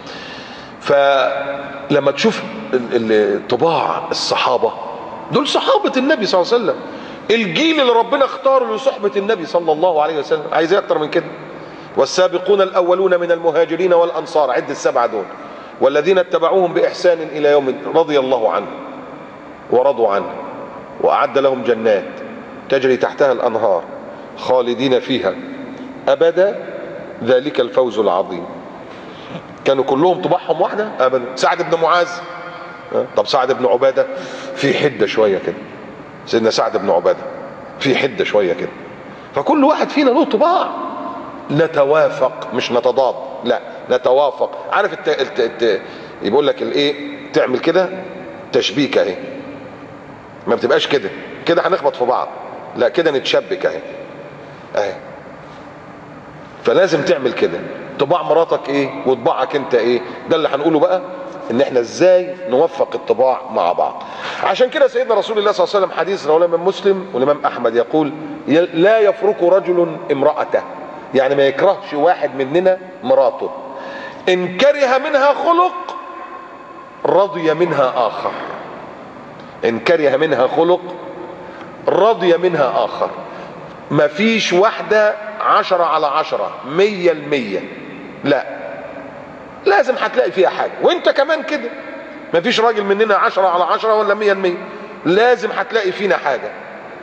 Speaker 1: فلما تشوف طباع الصحابه، دول صحابه النبي صلى الله عليه وسلم، الجيل اللي ربنا اختاره لصحبه النبي صلى الله عليه وسلم، عايز ايه اكتر من كده؟ والسابقون الاولون من المهاجرين والانصار، عد السبعه دول، والذين اتبعوهم باحسان الى يوم رضي الله عنه ورضوا عنه واعد لهم جنات تجري تحتها الانهار خالدين فيها ابدا ذلك الفوز العظيم. كانوا كلهم طباعهم واحده ابدا. سعد بن معاذ، طب سعد بن عباده في حده شويه كده، سيدنا سعد بن عباده في حده شويه كده. فكل واحد فينا له طباع، نتوافق مش نتضاد، لا نتوافق. عارف يقول لك الايه، تعمل كده تشبيكه اهي، ما بتبقاش كده كده هنخبط في بعض، لا كده نتشبك اهي. فلازم تعمل كده. طباع مراتك ايه وطباعك انت ايه، ده اللي هنقوله بقى، ان احنا ازاي نوفق الطباع مع بعض. عشان كده سيدنا رسول الله صلى الله عليه وسلم حديث رواه الامام مسلم والامام احمد يقول: لا يفرق رجل امرأته، يعني ما يكرهش واحد مننا مراته، ان كره منها خلق رضي منها اخر. ان كره منها خلق رضي منها اخر. ما فيش واحدة 10/10 100%، لا، لازم هتلاقي فيها حاجة. وانت كمان كده، ما فيش راجل مننا 10/10 ولا 100%، لازم هتلاقي فينا حاجة.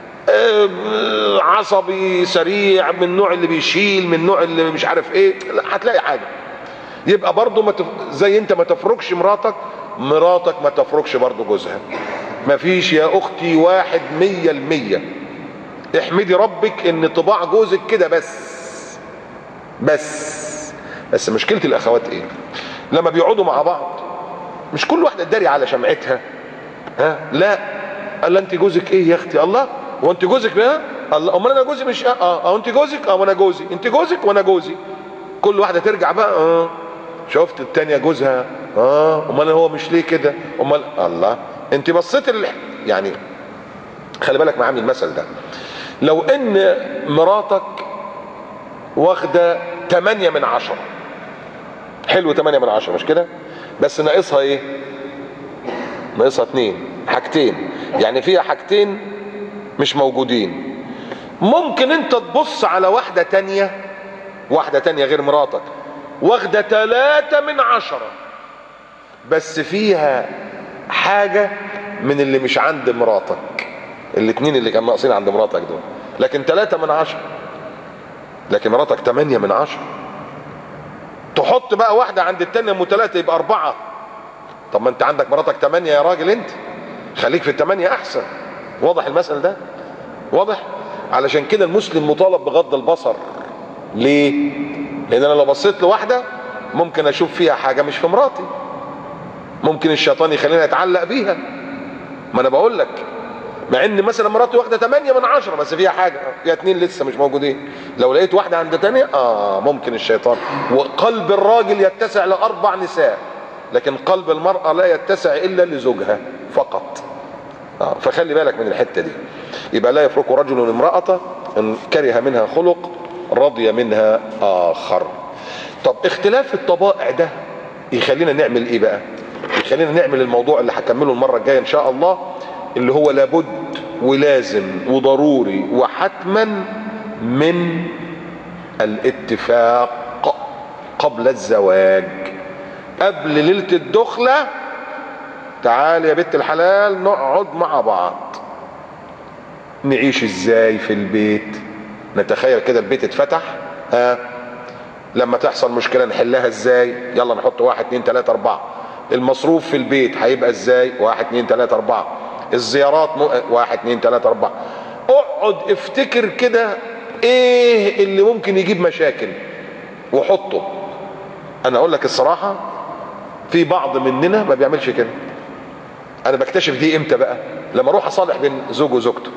Speaker 1: عصبي سريع، من النوع اللي بيشيل، من النوع اللي مش عارف ايه، لا هتلاقي حاجة. يبقى برضو زي انت ما تفرقش مراتك ما تفرقش برضو جوزها. ما فيش يا اختي واحد 100%، احمدي ربك ان طباع جوزك كده بس مشكلة الاخوات ايه؟ لما بيقعدوا مع بعض مش كل واحدة تداري على شمعتها، ها؟ لا، قال انت جوزك ايه يا اختي؟ الله، هو انت جوزك بقى؟ الله، امال انا جوزي مش انت جوزك؟ وانا جوزي، انت جوزك وانا جوزي. كل واحدة ترجع بقى شفت التانية جوزها، امال هو مش ليه كده؟ امال الله، انت بصيت يعني خلي بالك معايا من المثل ده. لو ان مراتك واخده 8 من 10، حلو 8 من 10 مش كده؟ بس ناقصها ايه؟ ناقصها 2 حاجتين، يعني فيها حاجتين مش موجودين. ممكن انت تبص على واحده تانية غير مراتك واخده 3 من 10، بس فيها حاجه من اللي مش عند مراتك، الاتنين اللي كانوا ناقصين عند مراتك دول، لكن 3 من 10، لكن مراتك 8 من 10. تحط بقى واحده عند التانية ام 3 يبقى 4. طب ما انت عندك مراتك 8 يا راجل، انت خليك في ال8 احسن. واضح المثل ده؟ واضح؟ علشان كده المسلم مطالب بغض البصر. ليه؟ لان انا لو بصيت لواحده ممكن اشوف فيها حاجه مش في مراتي، ممكن الشيطان يخليني اتعلق بيها. ما انا بقول لك، مع ان مثلا مراتي واخده 8 من 10 بس فيها حاجه، فيها 2 لسه مش موجودين. لو لقيت واحده عند تانية ممكن الشيطان. وقلب الراجل يتسع ل4 نساء، لكن قلب المرأة لا يتسع الا لزوجها فقط. فخلي بالك من الحته دي. يبقى لا يفرق رجل امرأته ان كره منها خلق رضي منها اخر. طب اختلاف الطبائع ده يخلينا نعمل ايه بقى؟ يخلينا نعمل الموضوع اللي هكمله المره الجايه ان شاء الله، اللي هو لابد ولازم وضروري وحتما من الاتفاق قبل الزواج. قبل ليله الدخله تعال يا بنت الحلال نقعد مع بعض، نعيش ازاي في البيت، نتخيل كده البيت اتفتح، لما تحصل مشكله نحلها ازاي، يلا نحط 1 2 3 4. المصروف في البيت هيبقى ازاي، 1 2 3 4. الزيارات 1 2 3 4. اقعد افتكر كده ايه اللي ممكن يجيب مشاكل وحطه. انا اقول لك الصراحه، في بعض مننا ما بيعملش كده. انا بكتشف دي امتى بقى؟ لما اروح اصالح بين زوج وزوجته،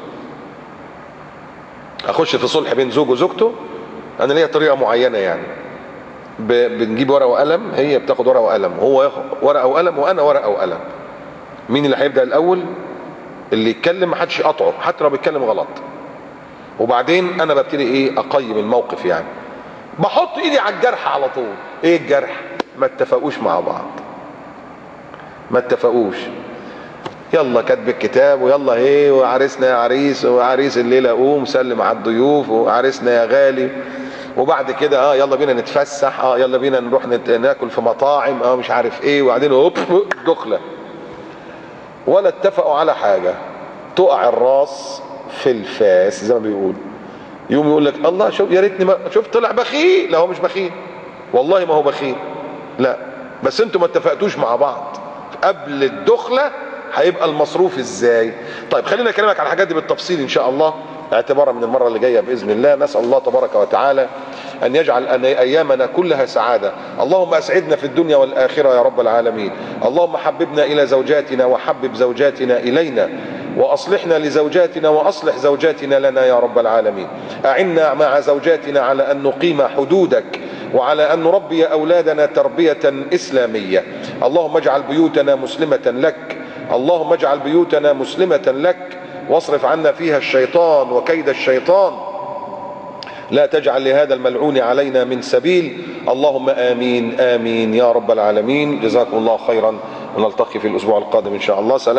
Speaker 1: اخش في صلح بين زوج وزوجته. انا ليا طريقه معينه، يعني بنجيب ورقه وقلم، هي بتاخد ورقه وقلم، هو ياخد ورقه وقلم وانا ورقه وقلم. مين اللي هيبدا الاول؟ اللي يتكلم محدش يقطعه حتى لو بيتكلم غلط. وبعدين انا ببتدي اقيم الموقف، يعني بحط ايدي على الجرح على طول. ايه الجرح؟ ما اتفقوش مع بعض، ما اتفقوش. يلا كاتب الكتاب ويلا وعريسنا يا عريس، وعريس الليله قوم سلم على الضيوف، وعريسنا يا غالي. وبعد كده يلا بينا نتفسح، يلا بينا نروح ناكل في مطاعم، مش عارف ايه. وبعدين هوب دخله، ولا اتفقوا على حاجه. تقع الراس في الفاس زي ما بيقول. يوم يقول لك الله شوف يا ريتني ما شوف طلع بخيل. لا هو مش بخيل، والله ما هو بخيل، لا، بس انتوا ما اتفقتوش مع بعض قبل الدخله هيبقى المصروف ازاي. طيب خلينا اكلمك على الحاجات دي بالتفصيل ان شاء الله اعتبارا من المره اللي جايه باذن الله. نسال الله تبارك وتعالى ان يجعل ايامنا كلها سعاده. اللهم اسعدنا في الدنيا والاخره يا رب العالمين. اللهم حببنا الى زوجاتنا وحبب زوجاتنا الينا، واصلحنا لزوجاتنا واصلح زوجاتنا لنا يا رب العالمين. اعنا مع زوجاتنا على ان نقيم حدودك، وعلى ان نربي اولادنا تربيه اسلاميه. اللهم اجعل بيوتنا مسلمه لك، اللهم اجعل بيوتنا مسلمه لك، واصرف عنا فيها الشيطان وكيد الشيطان. لا تجعل لهذا الملعون علينا من سبيل. اللهم آمين آمين يا رب العالمين. جزاكم الله خيرا، ونلتقي في الأسبوع القادم إن شاء الله. سلام.